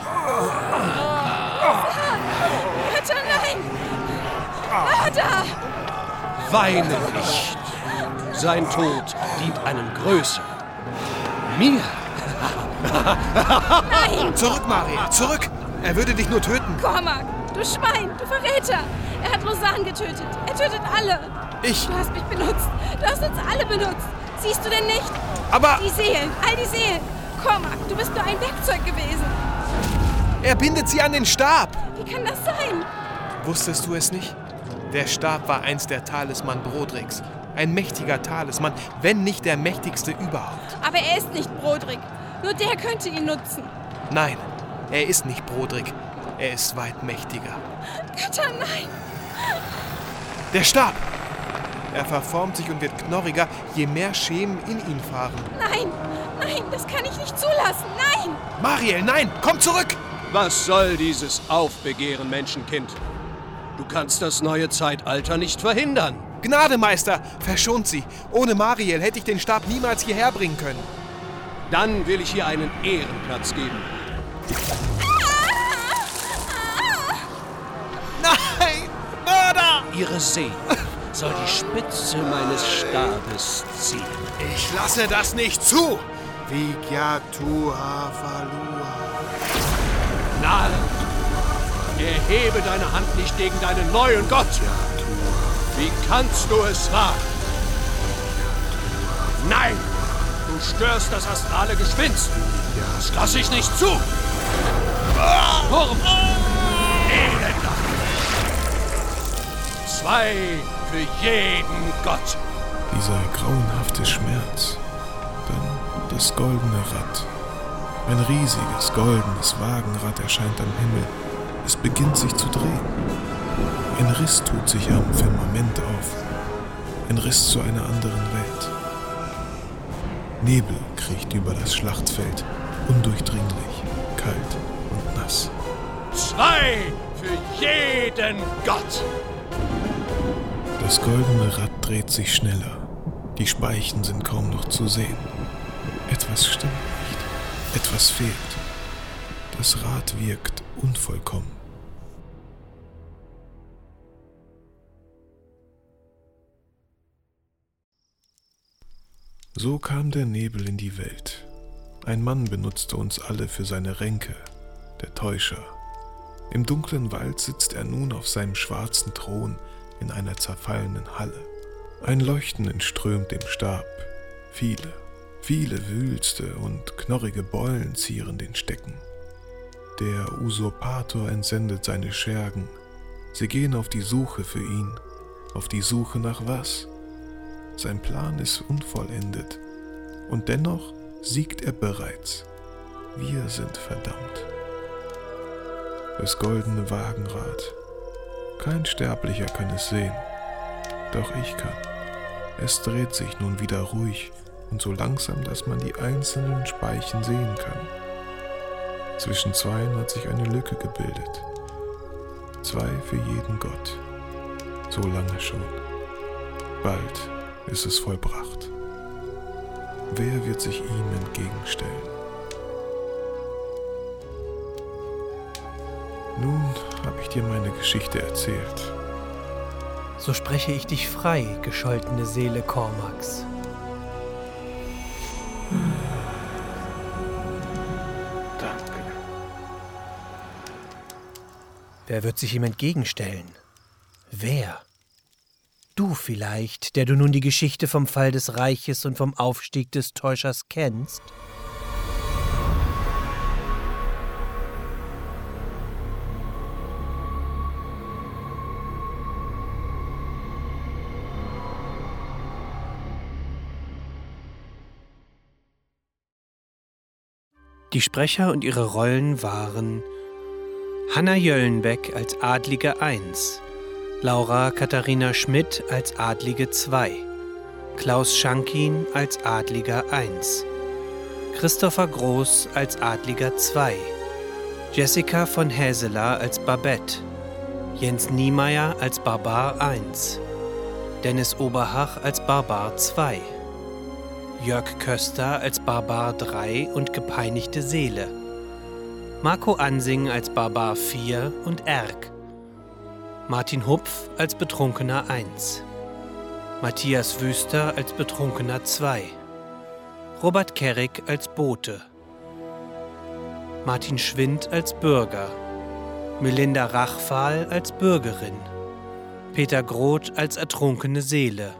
Götter, nein! Mörder! Weine nicht. Sein Tod dient einem Größeren. Mir. Nein! Zurück, Mariel, zurück! Er würde dich nur töten. Cormac, du Schwein, du Verräter! Er hat Lausanne getötet. Er tötet alle. Ich... Du hast mich benutzt. Du hast uns alle benutzt. Siehst du denn nicht? Aber... Die Seelen, all die Seelen. Cormac, du bist nur ein Werkzeug gewesen. Er bindet sie an den Stab. Wie kann das sein? Wusstest du es nicht? Der Stab war einst der Talisman Brodricks. Ein mächtiger Talisman, wenn nicht der mächtigste überhaupt. Aber er ist nicht Brodrick. Nur der könnte ihn nutzen. Nein, er ist nicht Brodrick. Er ist weit mächtiger. Götter, nein! Der Stab! Er verformt sich und wird knorriger, je mehr Schemen in ihn fahren. Nein, nein, das kann ich nicht zulassen. Nein! Mariel, nein, komm zurück! Was soll dieses Aufbegehren, Menschenkind? Du kannst das neue Zeitalter nicht verhindern. Gnade, Meister, verschont sie. Ohne Mariel hätte ich den Stab niemals hierher bringen können. Dann will ich hier einen Ehrenplatz geben. Nein! Mörder! Ihre Seele soll die Spitze meines Stabes ziehen. Ich lasse das nicht zu! Vigya tua valua. Narr! Erhebe deine Hand nicht gegen deinen neuen Gott! Wie kannst du es wagen? Nein! Du störst das astrale Geschwinst! Das lasse ich nicht zu! Wurm! Elender! Zwei für jeden Gott! Dieser grauenhafte Schmerz. Dann das goldene Rad. Ein riesiges goldenes Wagenrad erscheint am Himmel. Es beginnt sich zu drehen. Ein Riss tut sich am Firmament auf. Ein Riss zu einer anderen Welt. Nebel kriecht über das Schlachtfeld, undurchdringlich, kalt und nass. Zwei für jeden Gott! Das goldene Rad dreht sich schneller. Die Speichen sind kaum noch zu sehen. Etwas stimmt nicht. Etwas fehlt. Das Rad wirkt unvollkommen. So kam der Nebel in die Welt. Ein Mann benutzte uns alle für seine Ränke, der Täuscher. Im dunklen Wald sitzt er nun auf seinem schwarzen Thron in einer zerfallenen Halle. Ein Leuchten entströmt dem Stab. Viele, viele wühlste und knorrige Beulen zieren den Stecken. Der Usurpator entsendet seine Schergen. Sie gehen auf die Suche für ihn. Auf die Suche nach was? Sein Plan ist unvollendet. Und dennoch siegt er bereits. Wir sind verdammt. Das goldene Wagenrad. Kein Sterblicher kann es sehen. Doch ich kann. Es dreht sich nun wieder ruhig und so langsam, dass man die einzelnen Speichen sehen kann. Zwischen zweien hat sich eine Lücke gebildet. Zwei für jeden Gott. So lange schon. Bald ist es vollbracht. Wer wird sich ihm entgegenstellen? Nun habe ich dir meine Geschichte erzählt. So spreche ich dich frei, gescholtene Seele Cormacs. Danke. Wer wird sich ihm entgegenstellen? Wer? Du vielleicht, der du nun die Geschichte vom Fall des Reiches und vom Aufstieg des Täuschers kennst? Die Sprecher und ihre Rollen waren Hanna Jöllenbeck als Adlige eins, Laura Katharina Schmidt als Adlige zwei, Klaus Schankin als Adliger eins, Christopher Groß als Adliger zwei, Jessica von Häseler als Babette, Jens Niemeyer als Barbar eins, Dennis Oberhach als Barbar zwei, Jörg Köster als Barbar drei und gepeinigte Seele, Marco Ansing als Barbar vier und Erk, Martin Hupf als Betrunkener eins, Matthias Wüster als Betrunkener zwei, Robert Kerrick als Bote, Martin Schwind als Bürger, Melinda Rachfahl als Bürgerin, Peter Groth als ertrunkene Seele,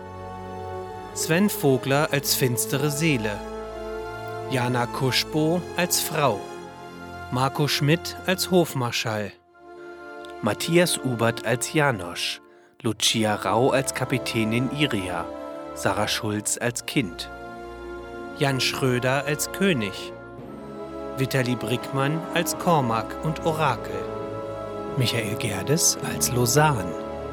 Sven Vogler als finstere Seele, Jana Kuschbo als Frau, Marco Schmidt als Hofmarschall, Matthias Ubert als Janosch, Lucia Rau als Kapitänin Iria, Sarah Schulz als Kind, Jan Schröder als König, Vitali Brickmann als Cormac und Orakel, Michael Gerdes als Lausanne,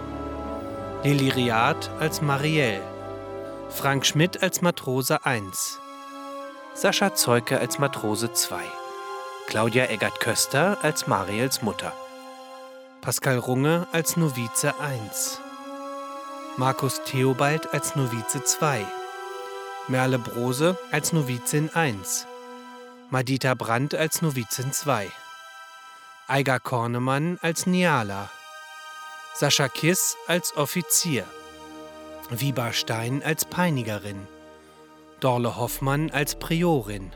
Lili Riad als Marielle, Frank Schmidt als Matrose eins, Sascha Zeuke als Matrose zwei, Claudia Eggert-Köster als Mariels Mutter, Pascal Runge als Novize eins, Markus Theobald als Novize zwei, Merle Brose als Novizin eins, Madita Brandt als Novizin zwei, Eiger Kornemann als Niala, Sascha Kiss als Offizier, Wiba Stein als Peinigerin, Dorle Hoffmann als Priorin,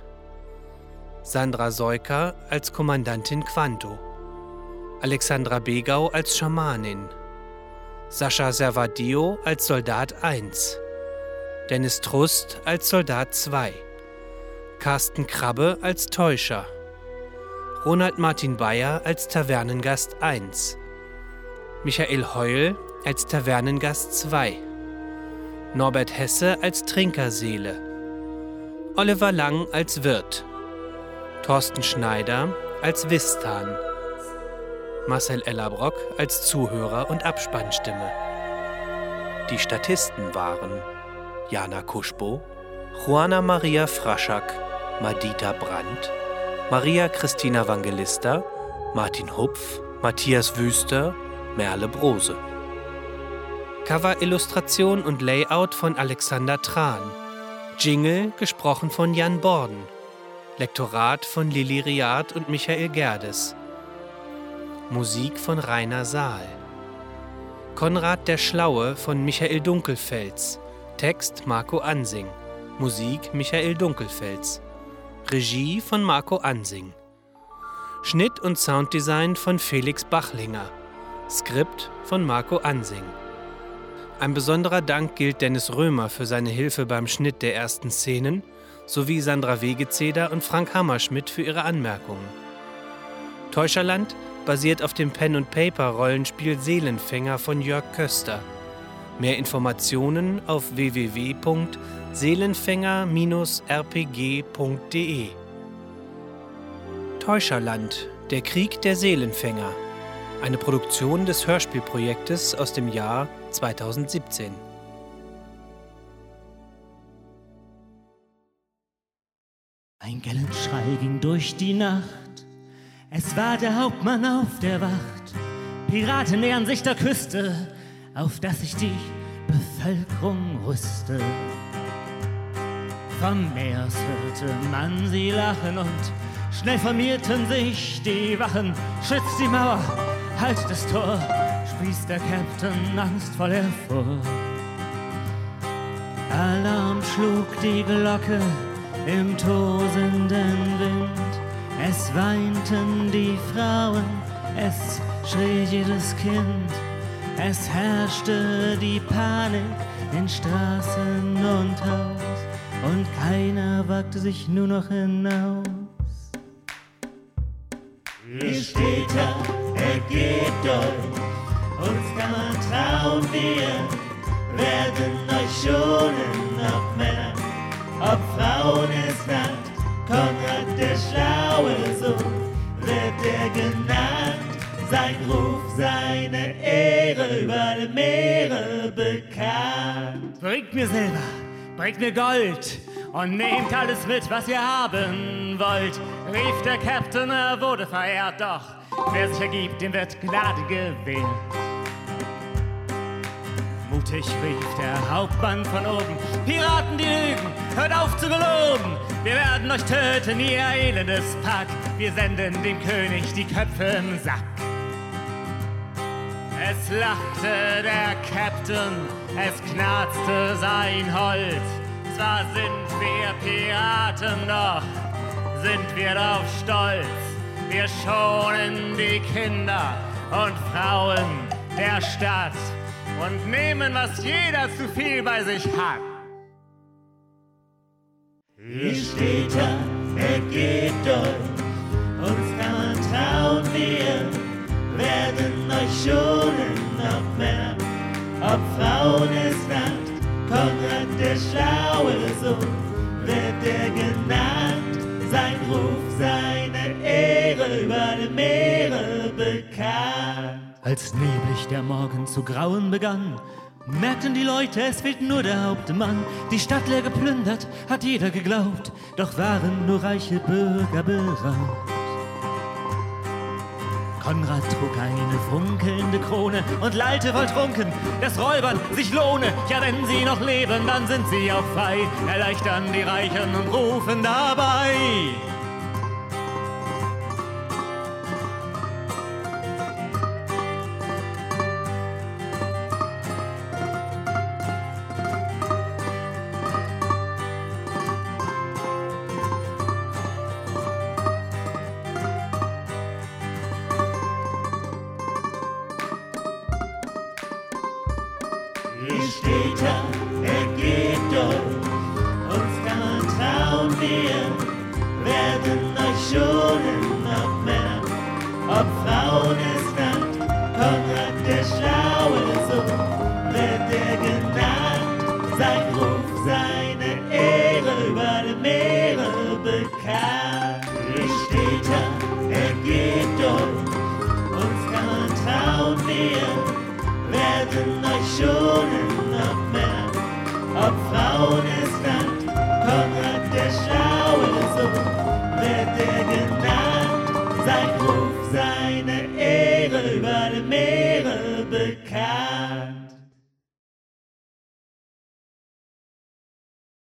Sandra Seuker als Kommandantin Quanto, Alexandra Begau als Schamanin, Sascha Servadio als Soldat eins, Dennis Trust als Soldat zwei, Carsten Krabbe als Täuscher, Ronald Martin Bayer als Tavernengast eins, Michael Heul als Tavernengast zwei, Norbert Hesse als Trinkerseele, Oliver Lang als Wirt, Thorsten Schneider als Wistan, Marcel Ellerbrock als Zuhörer und Abspannstimme. Die Statisten waren Jana Kuschbo, Juana Maria Fraschak, Madita Brandt, Maria Christina Vangelista, Martin Hupf, Matthias Wüster, Merle Brose. Cover-Illustration und Layout von Alexander Tran. Jingle gesprochen von Jan Borden. Lektorat von Lili Riad und Michael Gerdes. Musik von Rainer Saal. Konrad der Schlaue von Michael Dunkelfels. Text Marco Ansing. Musik Michael Dunkelfels. Regie von Marco Ansing. Schnitt und Sounddesign von Felix Bachlinger. Skript von Marco Ansing. Ein besonderer Dank gilt Dennis Römer für seine Hilfe beim Schnitt der ersten Szenen sowie Sandra Wegezeder und Frank Hammerschmidt für ihre Anmerkungen. Täuscherland basiert auf dem Pen-and-Paper-Rollenspiel Seelenfänger von Jörg Köster. Mehr Informationen auf w w w punkt seelenfänger Bindestrich r p g punkt d e. Täuscherland, der Krieg der Seelenfänger. Eine Produktion des Hörspielprojektes aus dem Jahr zweitausendsiebzehn. Ein Gellenschrei ging durch die Nacht. Es war der Hauptmann auf der Wacht. Piraten nähern sich der Küste, auf dass sich die Bevölkerung rüste. Vom Meers hörte man sie lachen und schnell formierten sich die Wachen. Schützt die Mauer, halt das Tor, sprießt der Captain angstvoll hervor. Alarm schlug die Glocke im tosenden Wind. Es weinten die Frauen, es schrie jedes Kind. Es herrschte die Panik in Straßen und Haus und keiner wagte sich nur noch hinaus. Ihr steht da, ergebt euch, uns kann man trauen, wir werden euch schonen, ob Männer, ob Frauen es Land. Konrad der schlaue Sohn wird er genannt, sein Ruf, seine Ehre über alle Meere bekannt. Bringt mir Silber, bringt mir Gold und nehmt alles mit, was ihr haben wollt, rief der Captain, er wurde verehrt, doch wer sich ergibt, dem wird Gnade gewährt. Mutig rief der Hauptmann von oben, Piraten, die lügen, hört auf zu geloben, wir werden euch töten, ihr elendes Pack, wir senden dem König die Köpfe im Sack. Es lachte der Captain, es knarzte sein Holz, zwar sind wir Piraten, doch sind wir doch stolz, wir schonen die Kinder und Frauen der Stadt und nehmen, was jeder zu viel bei sich hat. Ihr steht da, ergebt euch, uns kann man trauen, wir werden euch schonen, ob Männer, ob Frauen es Land. Konrad der schlaue Sohn wird er genannt, sein Ruf, seine Ehre über alle Meere bekannt. Als neblig der Morgen zu grauen begann, merkten die Leute, es fehlt nur der Hauptmann. Die Stadt leer geplündert, hat jeder geglaubt, doch waren nur reiche Bürger beraubt. Konrad trug eine funkelnde Krone und lallte voll trunken, dass Räubern sich lohne. Ja, wenn sie noch leben, dann sind sie auch frei, erleichtern die Reichen und rufen dabei. Steht da, ergebt euch, uns kann man trauen, wir werden euch schonen, ob Männer, ob Frauen es Land. Konrad der schlaue Sohn wird er genannt, sein Ruf, seine Ehre über alle Meere bekannt. Ihr steht da, ergebt euch, uns kann werden euch schonen, ob Männer, ob Frauen es dann. Konrad der schlaue Sohn, wird er genannt, sein Ruhm.